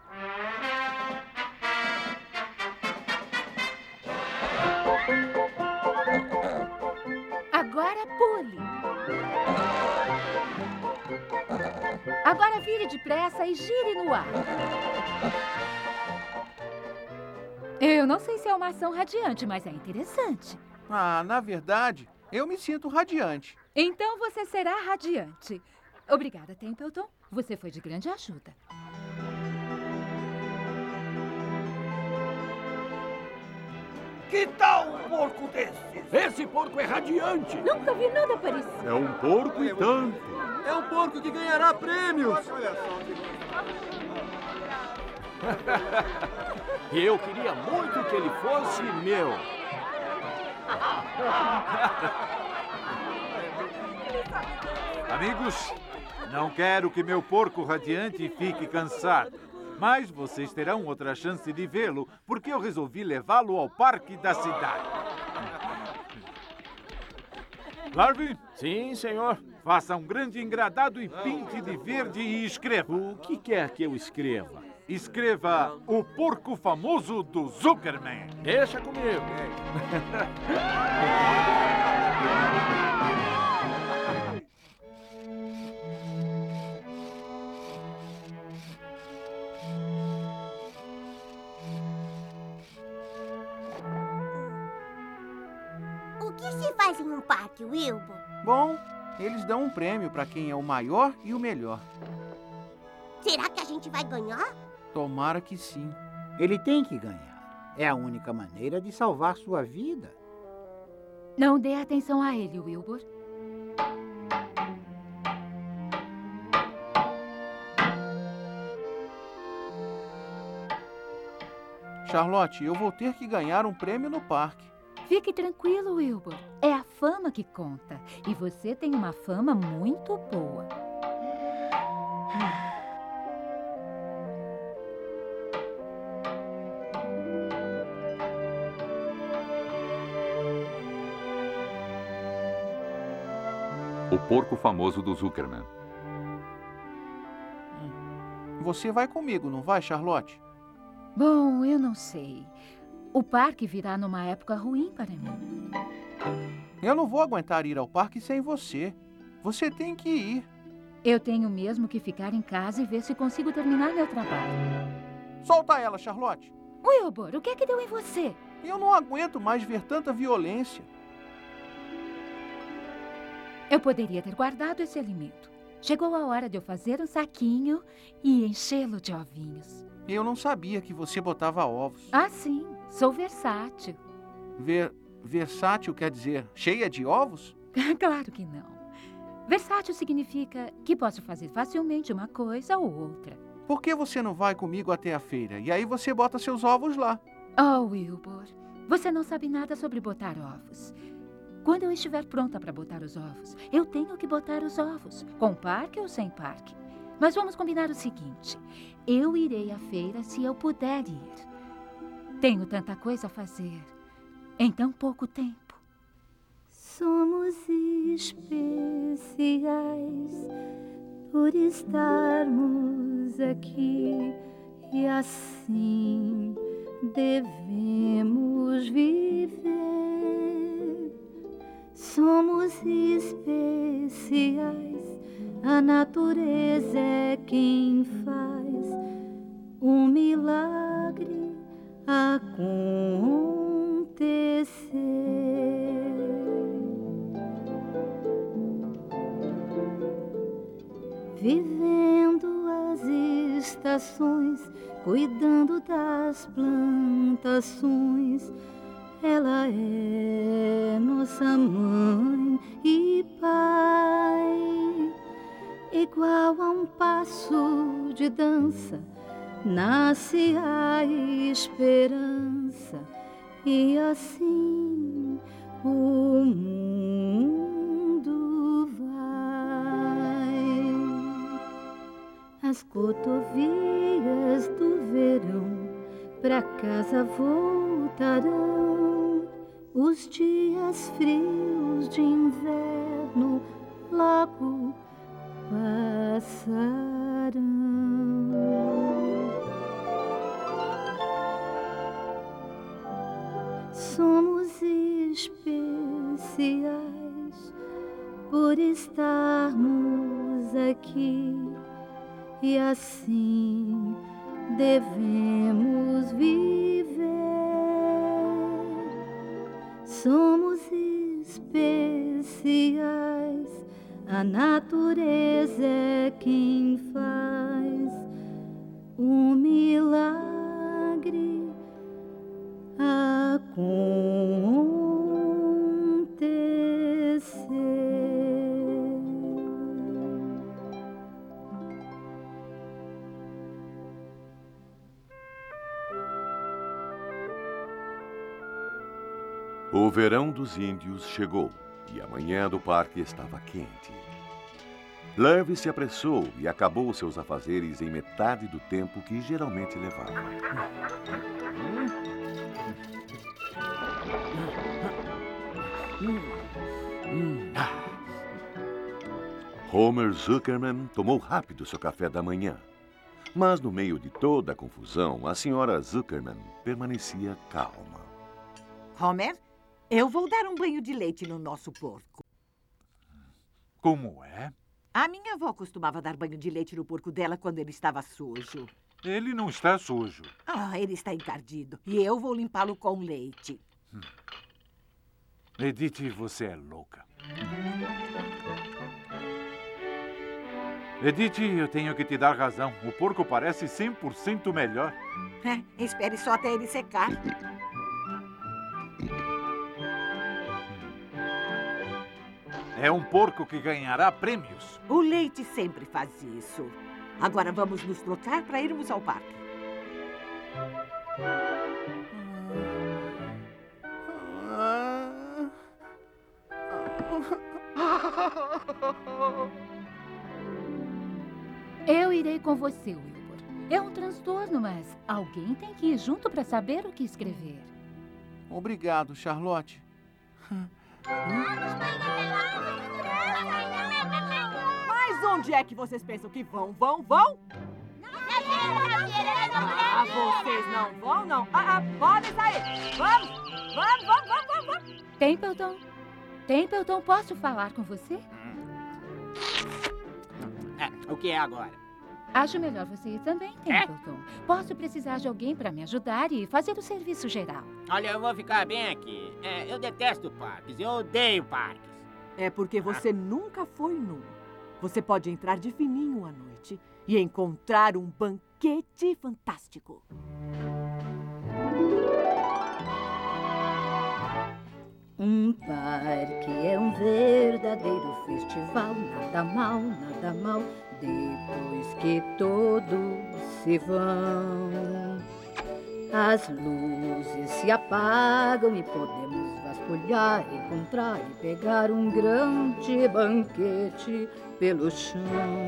Agora pule. Agora vire depressa e gire no ar. Eu não sei se é uma ação radiante, mas é interessante. Na verdade, eu me sinto radiante. Então você será radiante. Obrigada, Templeton. Você foi de grande ajuda. Que tal um porco desses? Esse porco é radiante. Nunca vi nada parecido. É um porco e tanto. É um porco que ganhará prêmios. Eu queria muito que ele fosse meu. Amigos, não quero que meu porco radiante fique cansado. Mas vocês terão outra chance de vê-lo, porque eu resolvi levá-lo ao parque da cidade. Larvin? Sim, senhor. Faça um grande engradado e pinte de verde e escreva. O que quer que eu escreva? Escreva o porco famoso do Zuckerman. Deixa comigo. O que se faz em um parque, Wilbur? Bom, eles dão um prêmio para quem é o maior e o melhor. Será que a gente vai ganhar? Tomara que sim. Ele tem que ganhar. É a única maneira de salvar sua vida. Não dê atenção a ele, Wilbur. Charlotte, eu vou ter que ganhar um prêmio no parque. Fique tranquilo, Wilbur. É a fama que conta. E você tem uma fama muito boa. O porco famoso do Zuckerman. Você vai comigo, não vai, Charlotte? Bom, eu não sei. O parque virá numa época ruim para mim. Eu não vou aguentar ir ao parque sem você. Você tem que ir. Eu tenho mesmo que ficar em casa e ver se consigo terminar meu trabalho. Solta ela, Charlotte. Wilbur, o que é que deu em você? Eu não aguento mais ver tanta violência. Eu poderia ter guardado esse alimento. Chegou a hora de eu fazer um saquinho e enchê-lo de ovinhos. Eu não sabia que você botava ovos. Ah, sim. Sou versátil. Versátil quer dizer cheia de ovos? Claro que não. Versátil significa que posso fazer facilmente uma coisa ou outra. Por que você não vai comigo até a feira? E aí você bota seus ovos lá. Oh, Wilbur, você não sabe nada sobre botar ovos. Quando eu estiver pronta para botar os ovos, eu tenho que botar os ovos, com parque ou sem parque. Mas vamos combinar o seguinte: eu irei à feira se eu puder ir. Tenho tanta coisa a fazer em tão pouco tempo. Somos especiais por estarmos aqui e assim devemos viver. Somos especiais, a natureza é quem faz um milagre acontecer. Vivendo as estações, cuidando das plantações, ela é nossa mãe e pai. Igual a um passo de dança, nasce a esperança, e assim o mundo vai. As cotovias do verão pra casa voltarão. Os dias frios de inverno logo passarão. Somos especiais por estarmos aqui e assim devemos viver. Somos especiais, a natureza é quem faz um milagre acontecer. O verão dos índios chegou e a manhã do parque estava quente. Lurvy se apressou e acabou seus afazeres em metade do tempo que geralmente levava. Homer Zuckerman tomou rápido seu café da manhã. Mas no meio de toda a confusão, a senhora Zuckerman permanecia calma. Homer, eu vou dar um banho de leite no nosso porco. Como é? A minha avó costumava dar banho de leite no porco dela quando ele estava sujo. Ele não está sujo. Ah, ele está encardido. E eu vou limpá-lo com leite. Edith, você é louca. Edith, eu tenho que te dar razão. O porco parece 100% melhor. Espere só até ele secar. É um porco que ganhará prêmios. O leite sempre faz isso. Agora vamos nos trocar para irmos ao parque. Eu irei com você, Wilbur. É um transtorno, mas alguém tem que ir junto para saber o que escrever. Obrigado, Charlotte. Mas onde é que vocês pensam que vão? Vão? Ah, vocês não vão, não? Podem sair. Vamos. Templeton, posso falar com você? O que é agora? Acho melhor você ir também, Templeton. Posso precisar de alguém para me ajudar e fazer o serviço geral. Olha, eu vou ficar bem aqui. Eu detesto parques, eu odeio parques. É porque você nunca foi num. Você pode entrar de fininho à noite e encontrar um banquete fantástico. Um parque é um verdadeiro festival, nada mal, depois que todos se vão. As luzes se apagam e podemos vasculhar, encontrar e pegar um grande banquete pelo chão.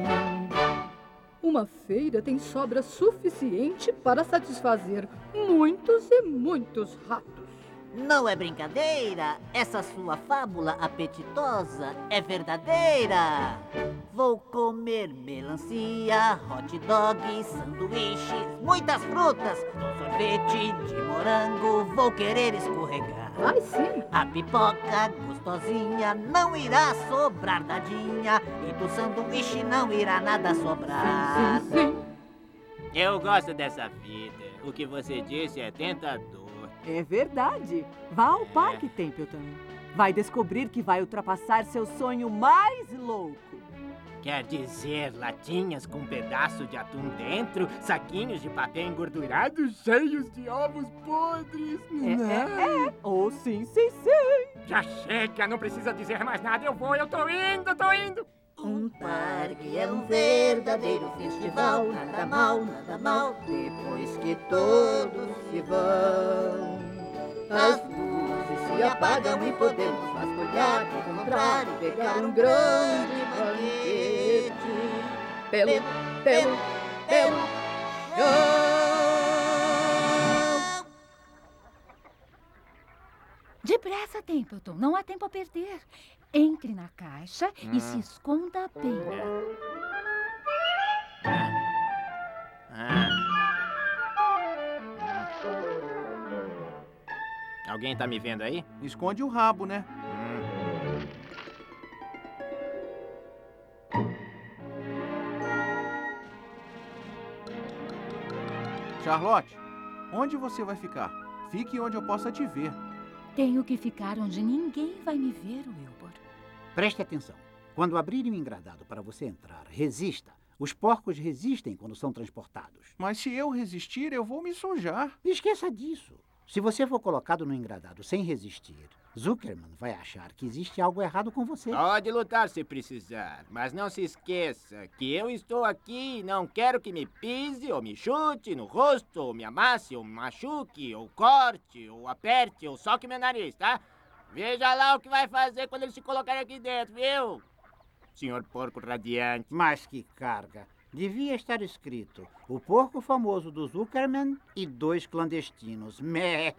Uma feira tem sobra suficiente para satisfazer muitos e muitos ratos. Não é brincadeira? Essa sua fábula apetitosa é verdadeira. Vou comer melancia, hot dog, sanduíches, muitas frutas, um sorvete de morango, vou querer escorregar. Ai, sim! A pipoca gostosinha não irá sobrar nadinha e do sanduíche não irá nada sobrar. Sim. Eu gosto dessa vida. O que você disse é tentador. É verdade. Vá ao parque, Templeton. Vai descobrir que vai ultrapassar seu sonho mais louco. Quer dizer, latinhas com um pedaço de atum dentro, saquinhos de papel engordurado cheios de ovos podres. Oh, sim. Já chega, não precisa dizer mais nada. Eu tô indo. Um parque é um verdadeiro festival, nada mal, depois que todos se vão. As luzes se apagam e podemos vasculhar, encontrar e pegar um grande banquete pelo chão. Depressa, Templeton, não há tempo a perder. Entre na caixa e se esconda bem. Alguém tá me vendo aí? Esconde o rabo, né? Charlotte, onde você vai ficar? Fique onde eu possa te ver. Tenho que ficar onde ninguém vai me ver, Wilbur. Preste atenção. Quando abrirem o engradado para você entrar, resista. Os porcos resistem quando são transportados. Mas se eu resistir, eu vou me sujar. Esqueça disso. Se você for colocado no engradado sem resistir, Zuckerman vai achar que existe algo errado com você. Pode lutar se precisar, mas não se esqueça que eu estou aqui e não quero que me pise, ou me chute no rosto, ou me amasse, ou me machuque, ou corte, ou aperte, ou soque meu nariz, tá? Veja lá o que vai fazer quando eles se colocarem aqui dentro, viu? Senhor Porco Radiante. Mas que carga. Devia estar escrito: o porco famoso do Zuckerman e 2 clandestinos. Mé.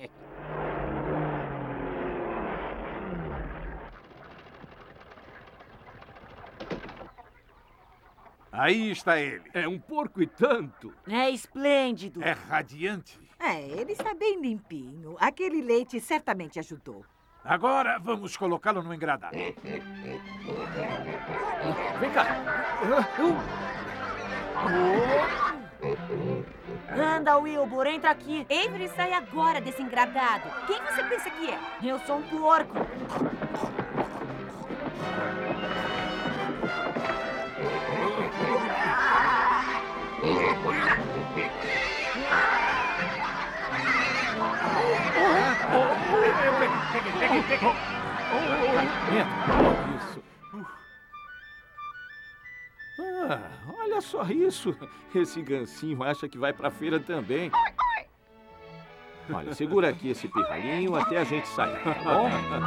Aí está ele. É um porco e tanto. É esplêndido. É radiante. Ele está bem limpinho. Aquele leite certamente ajudou. Agora vamos colocá-lo no engradado. Vem cá. Anda, Wilbur, entra aqui. Avery, sai agora desse engradado. Quem você pensa que é? Eu sou um porco. Isso. Olha só isso. Esse gancinho acha que vai pra feira também. Olha, segura aqui esse pirralhinho até a gente sair, tá bom?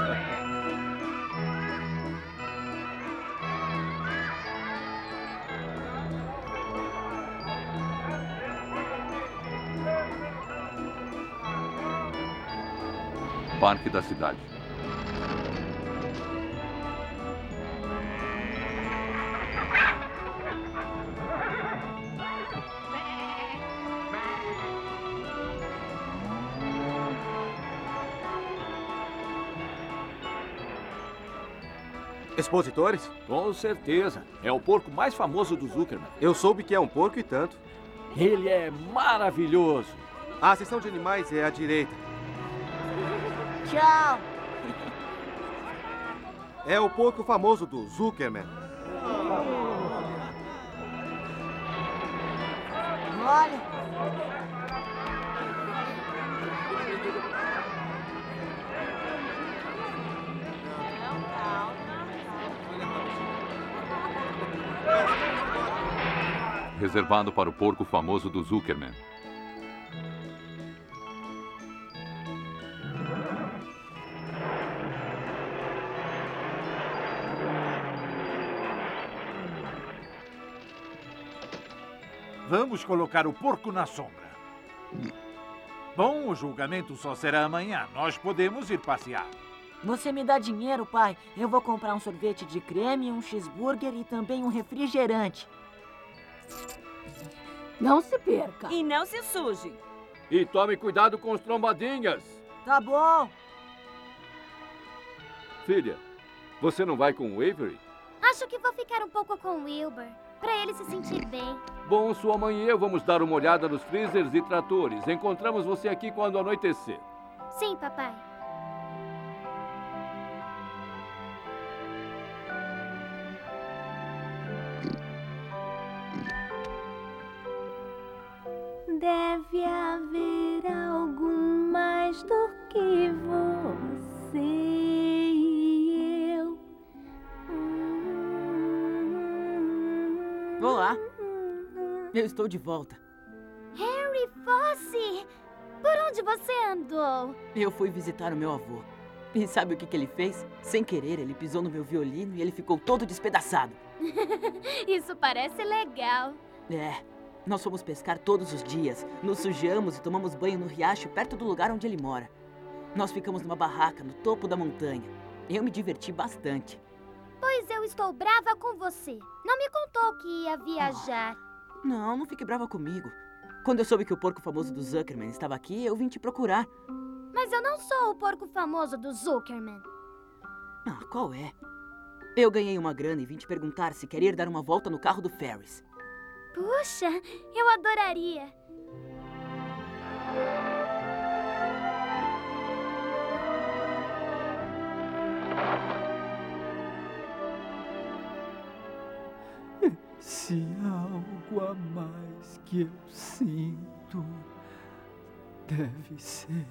Parque da cidade. Expositores? Com certeza. É o porco mais famoso do Zuckerman. Eu soube que é um porco e tanto. Ele é maravilhoso. A seção de animais é à direita. Tchau. É o porco famoso do Zuckerman. Olha. Reservado para o porco famoso do Zuckerman. Vamos colocar o porco na sombra. Bom, o julgamento só será amanhã. Nós podemos ir passear. Você me dá dinheiro, pai? Eu vou comprar um sorvete de creme, um cheeseburger e também um refrigerante. Não se perca. E não se suje. E tome cuidado com os trombadinhas. Tá bom. Filha, você não vai com o Avery? Acho que vou ficar um pouco com o Wilbur, pra ele se sentir bem. Bom, sua mãe e eu vamos dar uma olhada nos freezers e tratores. Encontramos você aqui quando anoitecer. Sim, papai. Deve haver algo mais do que você e eu. Olá. Eu estou de volta. Harry Fosse! Por onde você andou? Eu fui visitar o meu avô. E sabe o que ele fez? Sem querer, ele pisou no meu violino e ele ficou todo despedaçado. Isso parece legal. É. Nós fomos pescar todos os dias, nos sujamos e tomamos banho no riacho perto do lugar onde ele mora. Nós ficamos numa barraca no topo da montanha. Eu me diverti bastante. Pois eu estou brava com você. Não me contou que ia viajar. Não fique brava comigo. Quando eu soube que o porco famoso do Zuckerman estava aqui, eu vim te procurar. Mas eu não sou o porco famoso do Zuckerman. Qual é? Eu ganhei uma grana e vim te perguntar se quer ir dar uma volta no carro do Ferris. Puxa, eu adoraria. Se há algo a mais que eu sinto, deve ser...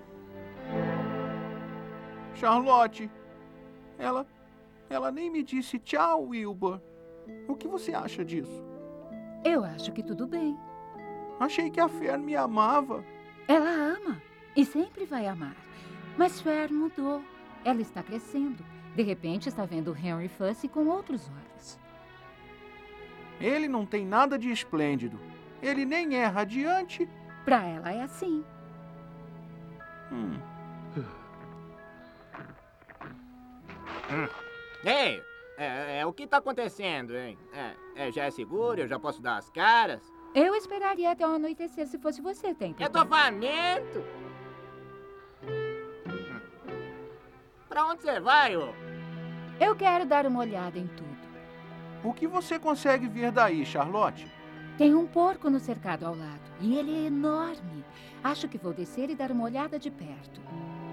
Charlotte, ela nem me disse tchau, Wilbur. O que você acha disso? Eu acho que tudo bem. Achei que a Fern me amava. Ela ama e sempre vai amar. Mas Fern mudou. Ela está crescendo. De repente, está vendo Henry Fussy com outros olhos. Ele não tem nada de esplêndido. Ele nem é radiante. Para ela é assim. Ei, o que tá acontecendo, hein? Já é seguro? Eu já posso dar as caras? Eu esperaria até o anoitecer se fosse você, Templeton. Eu tô faminto! Pra onde você vai, ô? Eu quero dar uma olhada em tudo. O que você consegue ver daí, Charlotte? Tem um porco no cercado ao lado. E ele é enorme. Acho que vou descer e dar uma olhada de perto.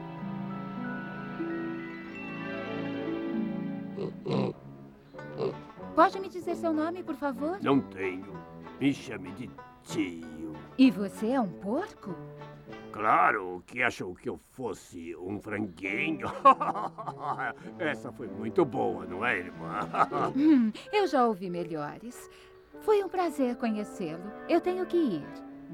Pode me dizer seu nome, por favor? Não tenho. Me chame de tio. E você é um porco? Claro que achou que eu fosse um franguinho. Essa foi muito boa, não é, irmã? Eu já ouvi melhores. Foi um prazer conhecê-lo. Eu tenho que ir.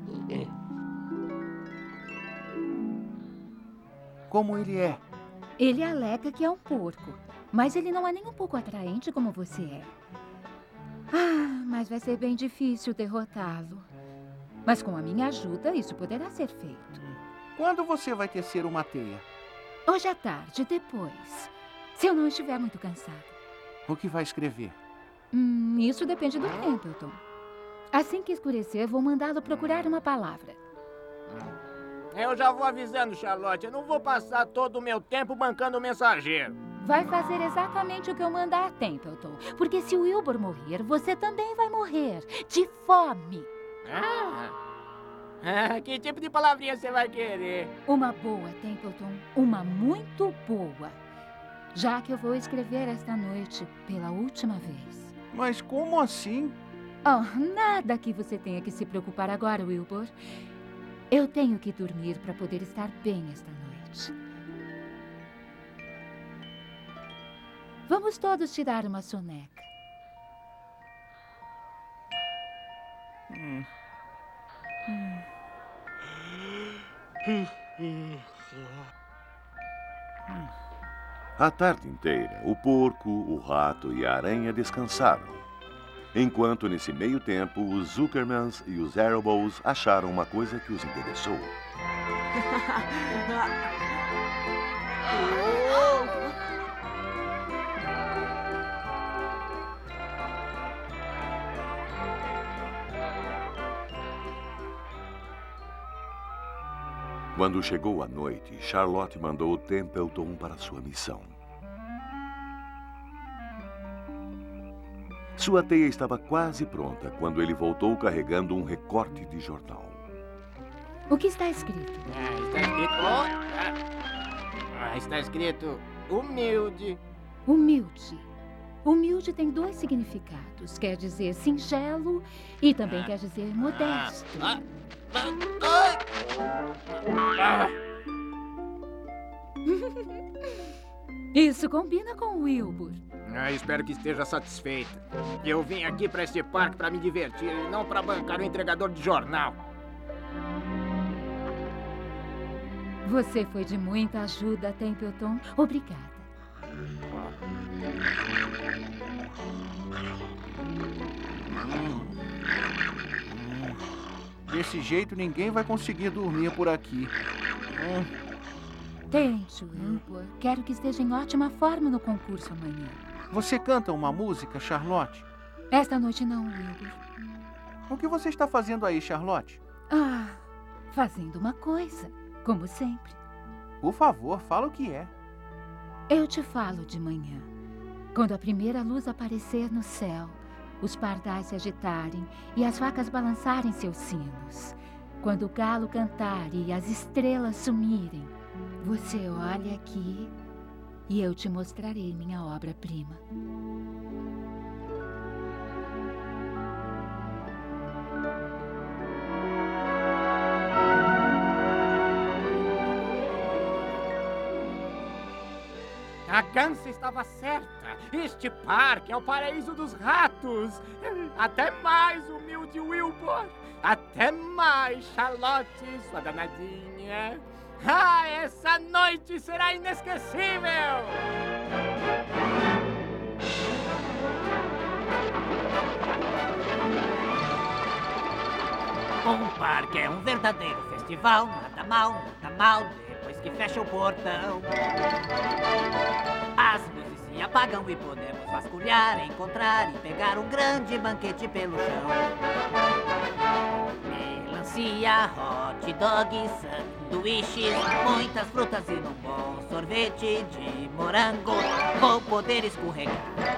Como ele é? Ele alega que é um porco, mas ele não é nem um pouco atraente como você é. Mas vai ser bem difícil derrotá-lo. Mas com a minha ajuda, isso poderá ser feito. Quando você vai tecer uma teia? Hoje à tarde, depois. Se eu não estiver muito cansada. O que vai escrever? Isso depende do Templeton. Assim que escurecer, vou mandá-lo procurar uma palavra. Eu já vou avisando, Charlotte. Eu não vou passar todo o meu tempo bancando o mensageiro. Vai fazer exatamente o que eu mandar, Templeton. Porque se o Wilbur morrer, você também vai morrer. De fome. Que tipo de palavrinha você vai querer? Uma boa, Templeton. Uma muito boa. Já que eu vou escrever esta noite pela última vez. Mas como assim? Nada que você tenha que se preocupar agora, Wilbur. Eu tenho que dormir para poder estar bem esta noite. Vamos todos tirar uma soneca. A tarde inteira, o porco, o rato e a aranha descansaram. Enquanto, nesse meio tempo, os Zuckermans e os Arrows acharam uma coisa que os interessou. Quando chegou a noite, Charlotte mandou o Templeton para sua missão. Sua teia estava quase pronta quando ele voltou carregando um recorte de jornal. O que está escrito? Está escrito humilde. Humilde. Humilde tem dois significados. Quer dizer singelo e também quer dizer modesto. Isso combina com o Wilbur. Espero que esteja satisfeita. Eu vim aqui para esse parque para me divertir e não para bancar o entregador de jornal. Você foi de muita ajuda, Templeton. Obrigada. Desse jeito, ninguém vai conseguir dormir por aqui. Tente, Wilbur. Quero que esteja em ótima forma no concurso amanhã. Você canta uma música, Charlotte? Esta noite não, Wilbur. O que você está fazendo aí, Charlotte? Fazendo uma coisa, como sempre. Por favor, fala o que é. Eu te falo de manhã. Quando a primeira luz aparecer no céu, os pardais se agitarem e as vacas balançarem seus sinos. Quando o galo cantar e as estrelas sumirem, você olha aqui e eu te mostrarei minha obra-prima. A Gansa estava certa. Este parque é o paraíso dos ratos. Até mais, humilde Wilbur. Até mais, Charlotte, sua danadinha. Ah, essa noite será inesquecível! Um parque é um verdadeiro festival, nada mal, depois que fecha o portão. As luzes se apagam e podemos vasculhar, encontrar e pegar um grande banquete pelo chão. Melancia, hot dog, sanduíches, muitas frutas e num bom sorvete de morango, vou poder escorregar.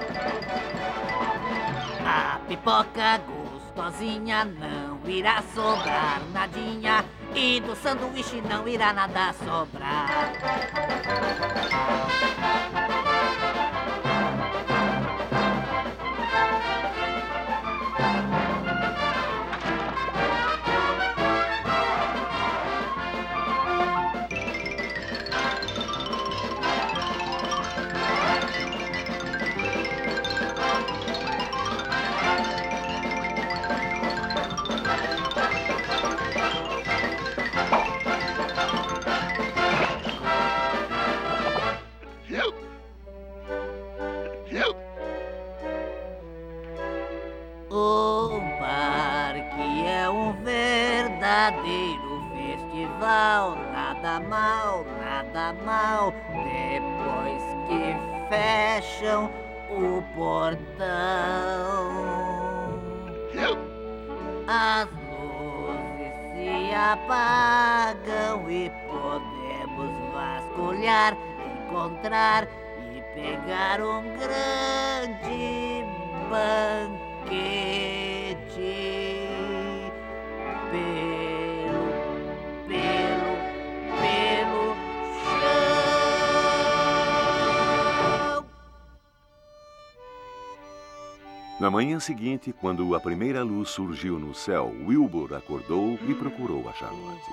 A pipoca gostosinha não irá sobrar nadinha, e do sanduíche não irá nada sobrar. O parque é um verdadeiro festival, nada mal, depois que fecham o portão. As luzes se apagam e podemos vasculhar, encontrar e pegar um grande banquete pelo chão. Na manhã seguinte, quando a primeira luz surgiu no céu, Wilbur acordou e procurou a Charlotte.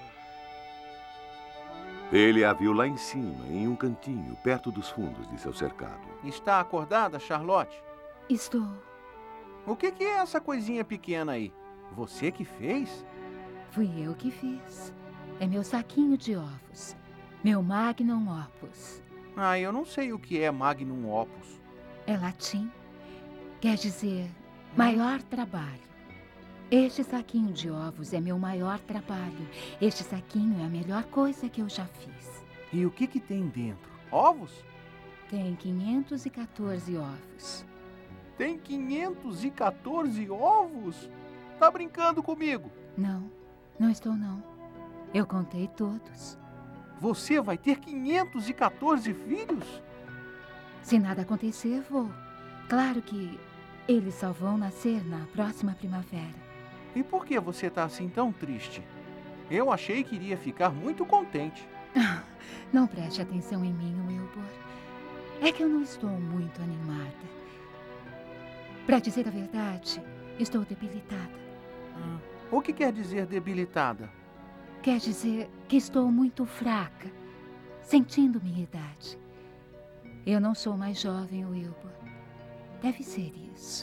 Ele a viu lá em cima, em um cantinho, perto dos fundos de seu cercado. Está acordada, Charlotte? Estou. O que é essa coisinha pequena aí? Você que fez? Fui eu que fiz. É meu saquinho de ovos. Meu magnum opus. Ah, eu não sei o que é magnum opus. É latim. Quer dizer, maior trabalho. Este saquinho de ovos é meu maior trabalho. Este saquinho é a melhor coisa que eu já fiz. E o que tem dentro? Ovos? Tem 514 ovos. Tem 514 ovos? Tá brincando comigo? Não, não estou não. Eu contei todos. Você vai ter 514 filhos? Se nada acontecer, vou. Claro que eles só vão nascer na próxima primavera. E por que você tá assim tão triste? Eu achei que iria ficar muito contente. Não preste atenção em mim, Wilbur. É que eu não estou muito animada. Para dizer a verdade, estou debilitada. O que quer dizer debilitada? Quer dizer que estou muito fraca, sentindo minha idade. Eu não sou mais jovem, Wilbur. Deve ser isso.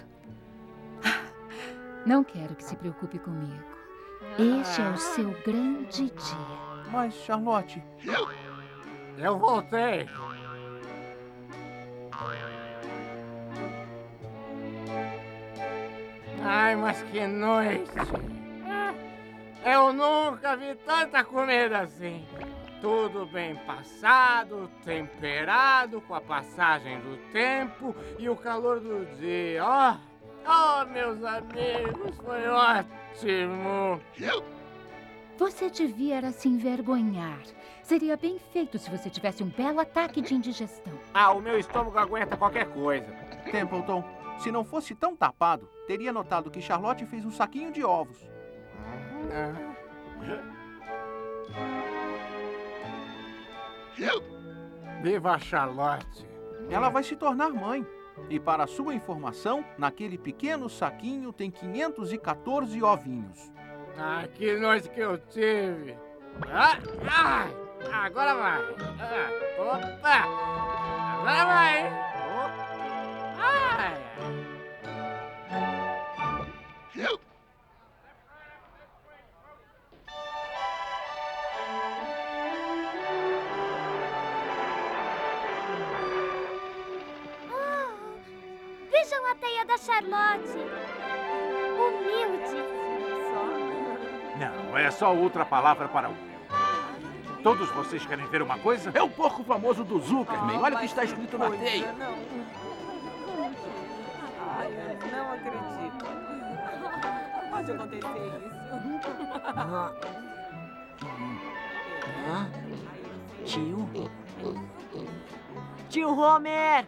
Não quero que se preocupe comigo. Este é o seu grande dia. Mas, Charlotte... Eu voltei. Ai, mas que noite! Eu nunca vi tanta comida assim. Tudo bem passado, temperado, com a passagem do tempo e o calor do dia. Oh, meus amigos, foi ótimo! Você devia era se envergonhar. Seria bem feito se você tivesse um belo ataque de indigestão. Ah, o meu estômago aguenta qualquer coisa. Templeton, se não fosse tão tapado, teria notado que Charlotte fez um saquinho de ovos. Viva a Charlotte! Ela vai se tornar mãe. E para sua informação, naquele pequeno saquinho tem 514 ovinhos. Ah, que noite que eu tive! Agora vai! Opa! Agora vai! Ai! Vejam a teia da Charlotte. Humilde. Não, é só outra palavra para humilde. Todos vocês querem ver uma coisa? É o porco famoso do Zuckerman. Olha o que está escrito na teia. Não acredito. Pode acontecer isso. Tio? Tio Homer!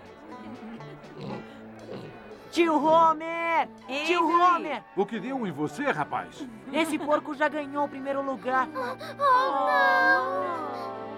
Tio Homer! Tio Homer! O que deu em você, rapaz? Esse porco já ganhou o primeiro lugar. Oh, não!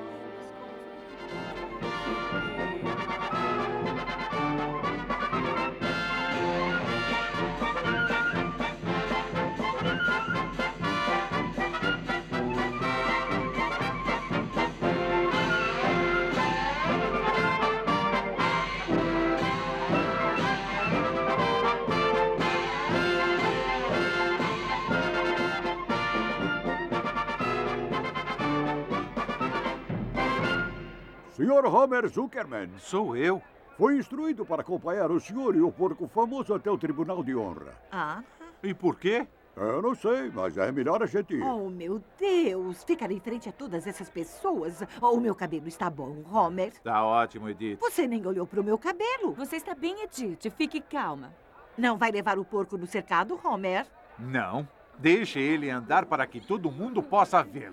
Sr. Homer Zuckerman. Sou eu. Foi instruído para acompanhar o senhor e o porco famoso até o Tribunal de Honra. Ah? E por quê? Eu não sei, mas é melhor a gente ir. Oh, meu Deus! Ficar em frente a todas essas pessoas. Oh, o meu cabelo está bom, Homer. Tá ótimo, Edith. Você nem olhou para o meu cabelo. Você está bem, Edith. Fique calma. Não vai levar o porco no cercado, Homer? Não. Deixe ele andar para que todo mundo possa vê-lo.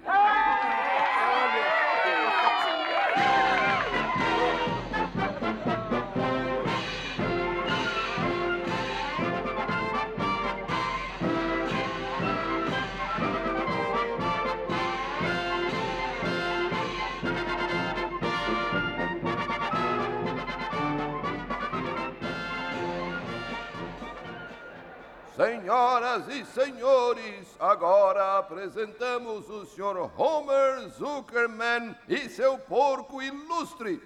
Senhoras e senhores, agora apresentamos o Sr. Homer Zuckerman e seu porco ilustre.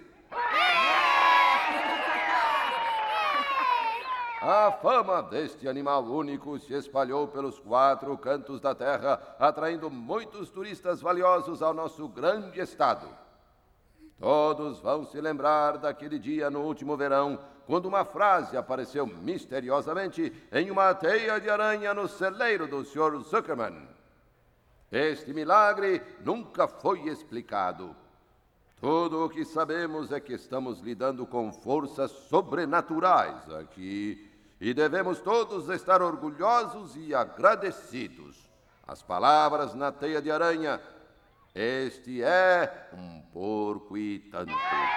A fama deste animal único se espalhou pelos 4 cantos da terra, atraindo muitos turistas valiosos ao nosso grande estado. Todos vão se lembrar daquele dia no último verão, quando uma frase apareceu misteriosamente em uma teia de aranha no celeiro do Sr. Zuckerman. Este milagre nunca foi explicado. Tudo o que sabemos é que estamos lidando com forças sobrenaturais aqui e devemos todos estar orgulhosos e agradecidos. As palavras na teia de aranha: este é um porco e tanto.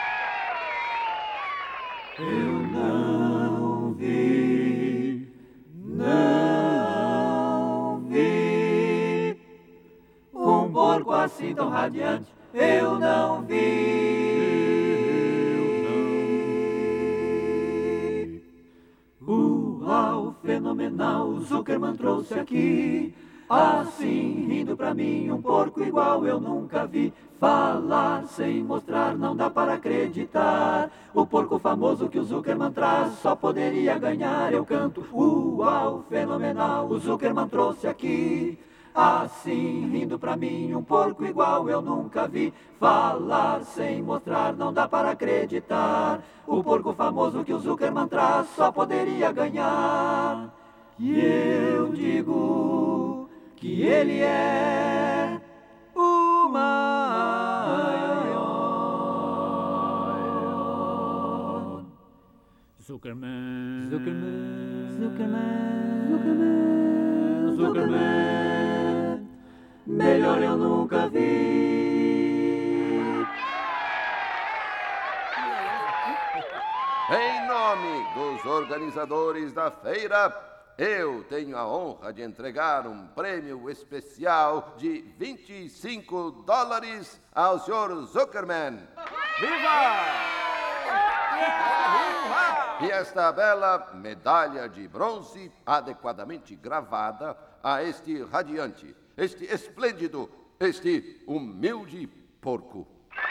Eu não vi um porco assim tão radiante. Eu não vi. Uau, fenomenal, o Zuckerman trouxe aqui. Assim, rindo pra mim, um porco igual eu nunca vi. Falar sem mostrar não dá para acreditar. O porco famoso que o Zuckerman traz só poderia ganhar. Eu canto, uau, fenomenal, o Zuckerman trouxe aqui. Assim, rindo pra mim, um porco igual eu nunca vi. Falar sem mostrar não dá para acreditar. O porco famoso que o Zuckerman traz só poderia ganhar. E eu digo que ele é o maior. Zuckerman. Zuckerman. Zuckerman. Zuckerman. Zuckerman. Melhor eu nunca vi. Em nome dos organizadores da feira, eu tenho a honra de entregar um prêmio especial de $25 ao Sr. Zuckerman. Viva! E esta bela medalha de bronze, adequadamente gravada a este radiante, este esplêndido, este humilde porco.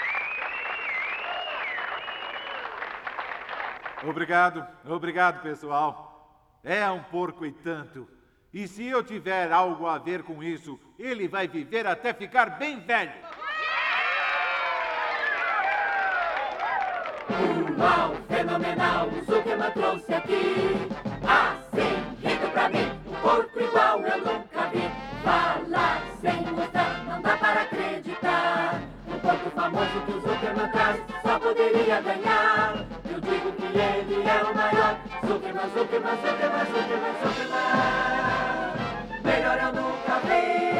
Obrigado, pessoal. É um porco e tanto. E se eu tiver algo a ver com isso, ele vai viver até ficar bem velho. Uau! fenomenal, o Zuckerman trouxe aqui. Assim, rindo pra mim, um porco igual eu nunca vi. Falar sem mostrar, não dá para acreditar. O porco famoso que o Zuckerman traz, só poderia ganhar. Eu digo que ele é o maior. Zuckerman, Zuckerman, Zuckerman, Zuckerman, Zuckerman. Melhor eu nunca vi.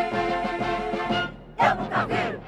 Eu nunca vi.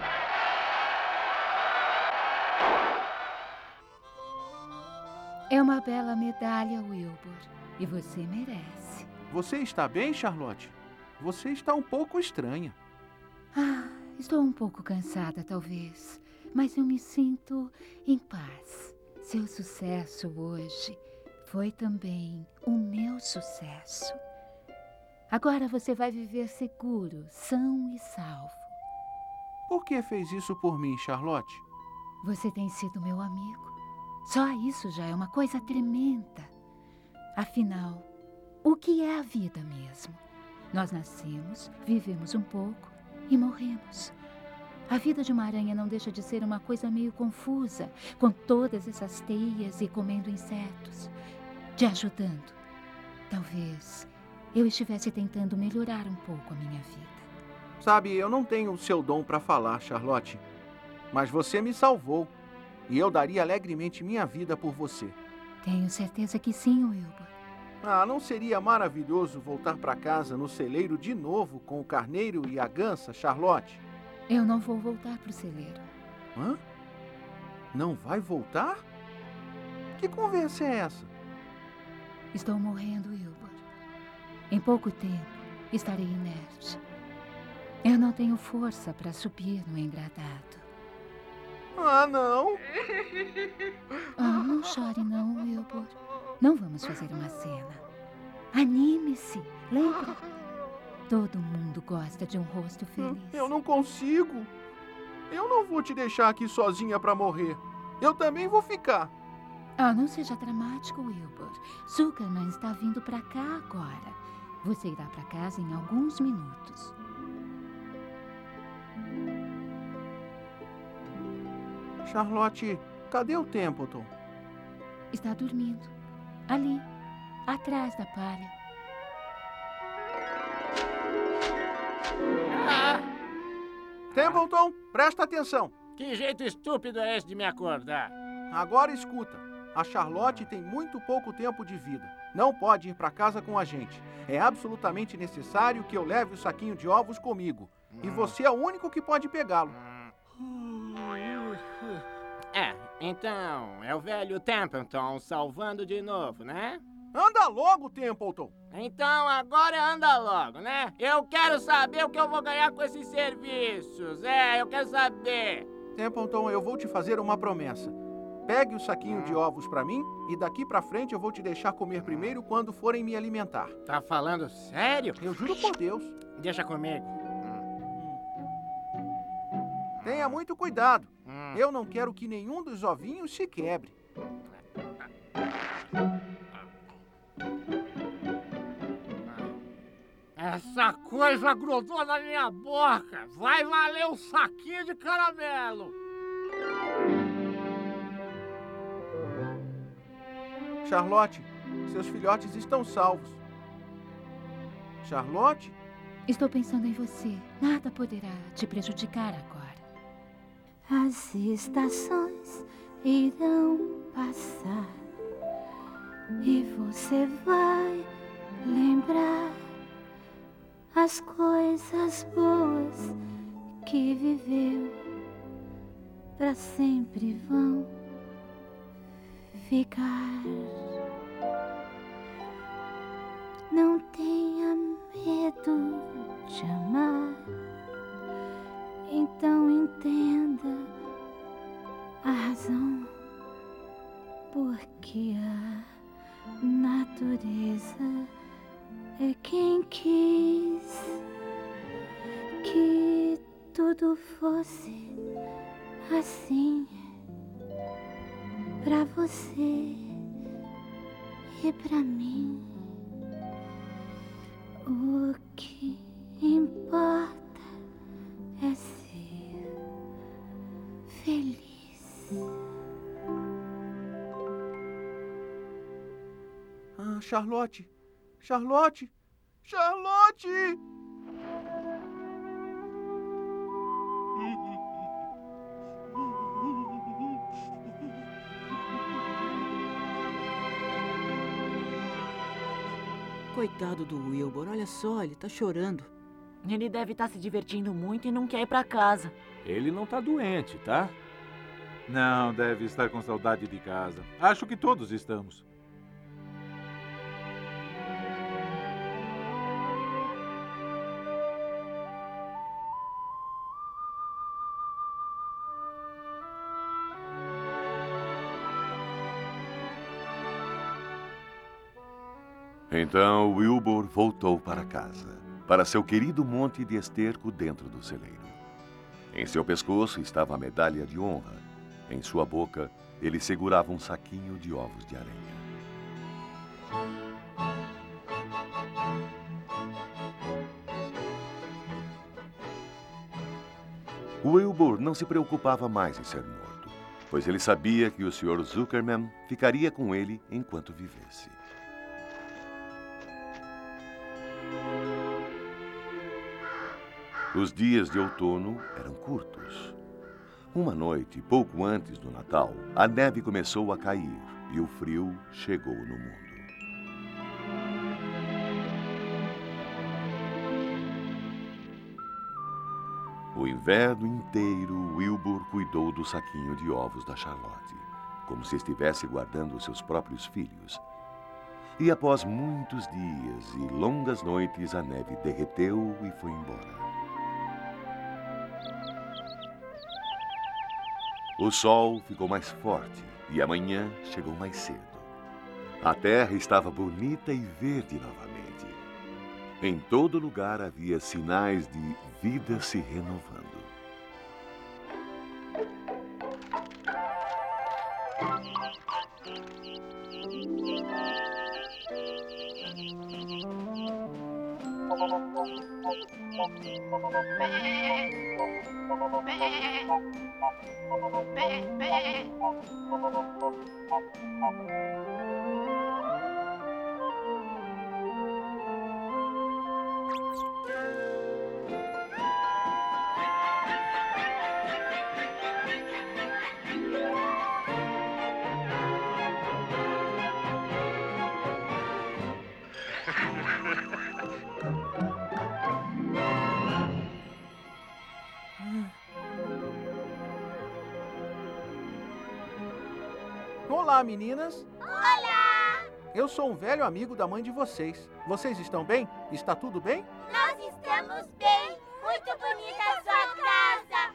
É uma bela medalha, Wilbur. E você merece. Você está bem, Charlotte? Você está um pouco estranha. Estou um pouco cansada, talvez. Mas eu me sinto em paz. Seu sucesso hoje foi também o meu sucesso. Agora você vai viver seguro, são e salvo. Por que fez isso por mim, Charlotte? Você tem sido meu amigo. Só isso já é uma coisa tremenda. Afinal, o que é a vida mesmo? Nós nascemos, vivemos um pouco e morremos. A vida de uma aranha não deixa de ser uma coisa meio confusa, com todas essas teias e comendo insetos. Te ajudando. Talvez eu estivesse tentando melhorar um pouco a minha vida. Sabe, eu não tenho o seu dom para falar, Charlotte. Mas você me salvou. E eu daria alegremente minha vida por você. Tenho certeza que sim, Wilbur. Não seria maravilhoso voltar para casa no celeiro de novo com o carneiro e a gansa, Charlotte? Eu não vou voltar pro celeiro. Hã? Não vai voltar? Que conversa é essa? Estou morrendo, Wilbur. Em pouco tempo, estarei inerte. Eu não tenho força para subir no engradado. Não! Não chore não, Wilbur. Não vamos fazer uma cena. Anime-se, lembra? Todo mundo gosta de um rosto feliz. Eu não consigo. Eu não vou te deixar aqui sozinha para morrer. Eu também vou ficar. Não seja dramático, Wilbur. Zuckerman está vindo para cá agora. Você irá para casa em alguns minutos. Charlotte, cadê o Templeton? Está dormindo. Ali, atrás da palha. Templeton, presta atenção. Que jeito estúpido é esse de me acordar? Agora escuta. A Charlotte tem muito pouco tempo de vida. Não pode ir para casa com a gente. É absolutamente necessário que eu leve o saquinho de ovos comigo. E você é o único que pode pegá-lo. Então, é o velho Templeton salvando de novo, né? Anda logo, Templeton! Então, agora anda logo, né? Eu quero saber o que eu vou ganhar com esses serviços. Eu quero saber. Templeton, eu vou te fazer uma promessa. Pegue o saquinho de ovos pra mim e daqui pra frente eu vou te deixar comer primeiro quando forem me alimentar. Tá falando sério? Eu juro por Deus. Deixa comigo. Tenha muito cuidado. Eu não quero que nenhum dos ovinhos se quebre. Essa coisa grudou na minha boca. Vai valer um saquinho de caramelo. Charlotte, seus filhotes estão salvos. Charlotte? Estou pensando em você. Nada poderá te prejudicar agora. As estações irão passar e você vai lembrar as coisas boas que viveu. Pra sempre vão ficar. Não tenha medo de amar. Então entenda a razão, porque a natureza é quem quis que tudo fosse assim pra você e pra mim. O que importa é ser feliz. Ah, Charlotte! Charlotte! Charlotte! Coitado do Wilbur, olha só, ele tá chorando. Ele deve estar se divertindo muito e não quer ir pra casa. Ele não tá doente, tá? Não, deve estar com saudade de casa. Acho que todos estamos. Então Wilbur voltou para casa, para seu querido monte de esterco dentro do celeiro. Em seu pescoço estava a medalha de honra. Em sua boca, ele segurava um saquinho de ovos de aranha. Wilbur não se preocupava mais em ser morto, pois ele sabia que o Sr. Zuckerman ficaria com ele enquanto vivesse. Os dias de outono eram curtos. Uma noite, pouco antes do Natal, a neve começou a cair e o frio chegou no mundo. O inverno inteiro, Wilbur cuidou do saquinho de ovos da Charlotte, como se estivesse guardando os seus próprios filhos. E após muitos dias e longas noites, a neve derreteu e foi embora. O sol ficou mais forte e a manhã chegou mais cedo. A terra estava bonita e verde novamente. Em todo lugar havia sinais de vida se renovando. Olá, meninas. Olá! Eu sou um velho amigo da mãe de vocês. Vocês estão bem? Está tudo bem? Nós estamos bem! Muito bonita a sua casa!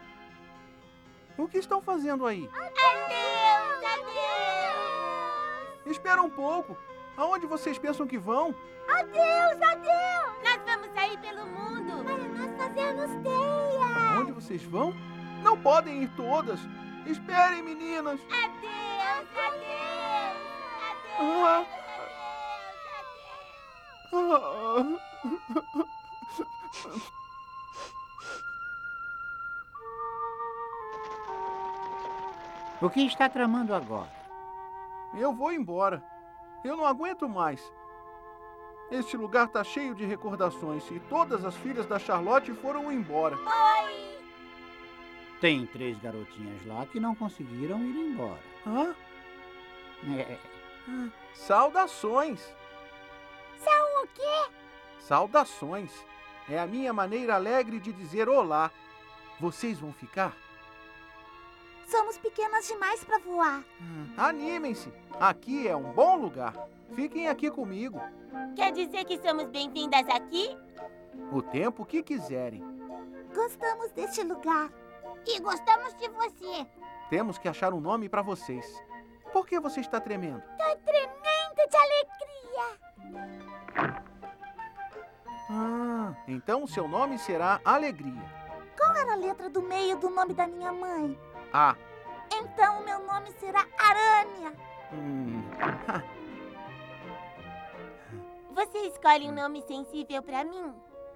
O que estão fazendo aí? Adeus, adeus! Espera um pouco. Aonde vocês pensam que vão? Adeus, adeus! Nós vamos sair pelo mundo para nós fazermos teia! Aonde vocês vão? Não podem ir todas. Esperem, meninas. Adeus, adeus! Ah. O que está tramando agora? Eu vou embora. Eu não aguento mais. Este lugar está cheio de recordações e todas as filhas da Charlotte foram embora. Oi! Tem 3 garotinhas lá que não conseguiram ir embora. Hã? É. Saudações! São o quê? Saudações. É a minha maneira alegre de dizer olá. Vocês vão ficar? Somos pequenas demais para voar. Animem-se. Aqui é um bom lugar. Fiquem aqui comigo. Quer dizer que somos bem-vindas aqui? O tempo que quiserem. Gostamos deste lugar. E gostamos de você. Temos que achar um nome para vocês. Por que você está tremendo? Tô tremendo de alegria. Ah, então seu nome será Alegria. Qual era a letra do meio do nome da minha mãe? A. Então o meu nome será Arânia. Você escolhe um nome sensível para mim?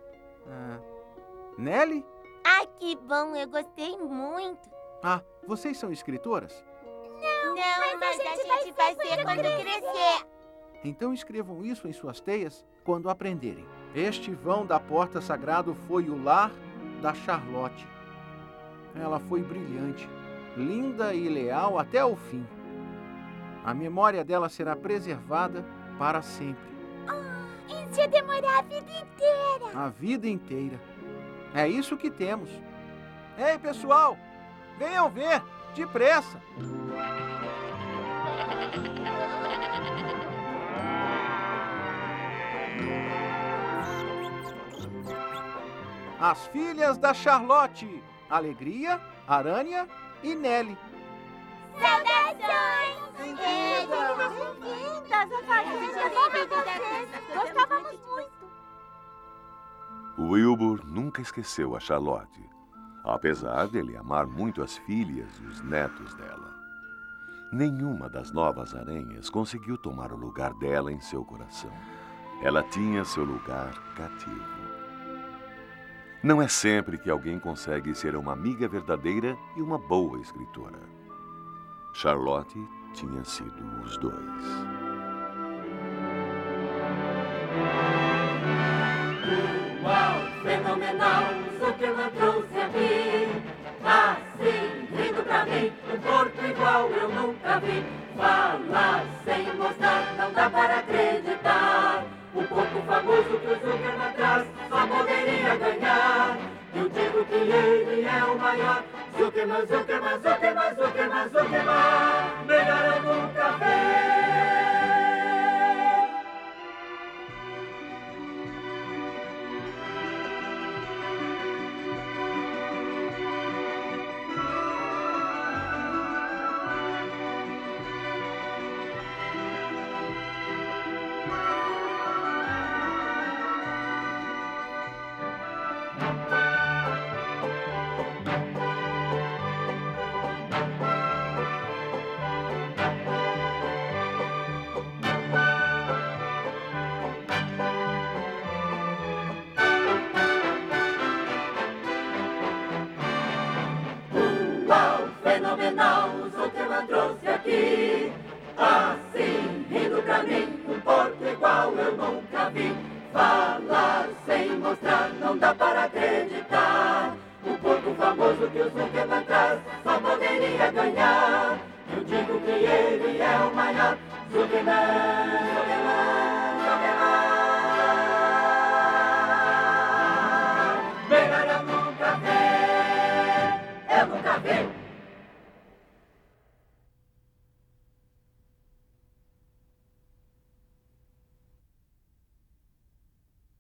Nelly? Ah, que bom, eu gostei muito. Ah, vocês são escritoras? Não, mas a gente vai ser quando crescer. Então escrevam isso em suas teias quando aprenderem. Este vão da porta sagrado foi o lar da Charlotte. Ela foi brilhante, linda e leal até o fim. A memória dela será preservada para sempre. Isso ia demorar a vida inteira. A vida inteira. É isso que temos. Ei, pessoal! Venham ver! Depressa! As filhas da Charlotte, Alegria, Aranha e Nelly. Saudações! Bem-vindas! Gostávamos muito. O Wilbur nunca esqueceu a Charlotte, apesar dele amar muito as filhas e os netos dela. Nenhuma das novas aranhas conseguiu tomar o lugar dela em seu coração. Ela tinha seu lugar cativo. Não é sempre que alguém consegue ser uma amiga verdadeira e uma boa escritora. Charlotte tinha sido os dois. Uau, fenomenal, Zuckerman trouxe aqui. Assim, rindo pra mim, um porco igual eu nunca vi. Falar sem mostrar, não dá para acreditar. O porco famoso que o Zuckerman traz, só poderia ganhar. Eu digo que ele é o maior. Zuckerman, Zuckerman, Zuckerman, Zuckerman, Zuckerman. Melhor eu nunca vi. Fenomenal, o Zuckerman trouxe aqui. Assim, rindo pra mim, um porco igual eu nunca vi. Falar sem mostrar, não dá para acreditar. O porco famoso que o Zuckerman traz, só poderia ganhar. Eu digo que ele é o maior. Zuckerman, Zuckerman, Zuckerman. Melhor eu nunca vi. Eu nunca vi.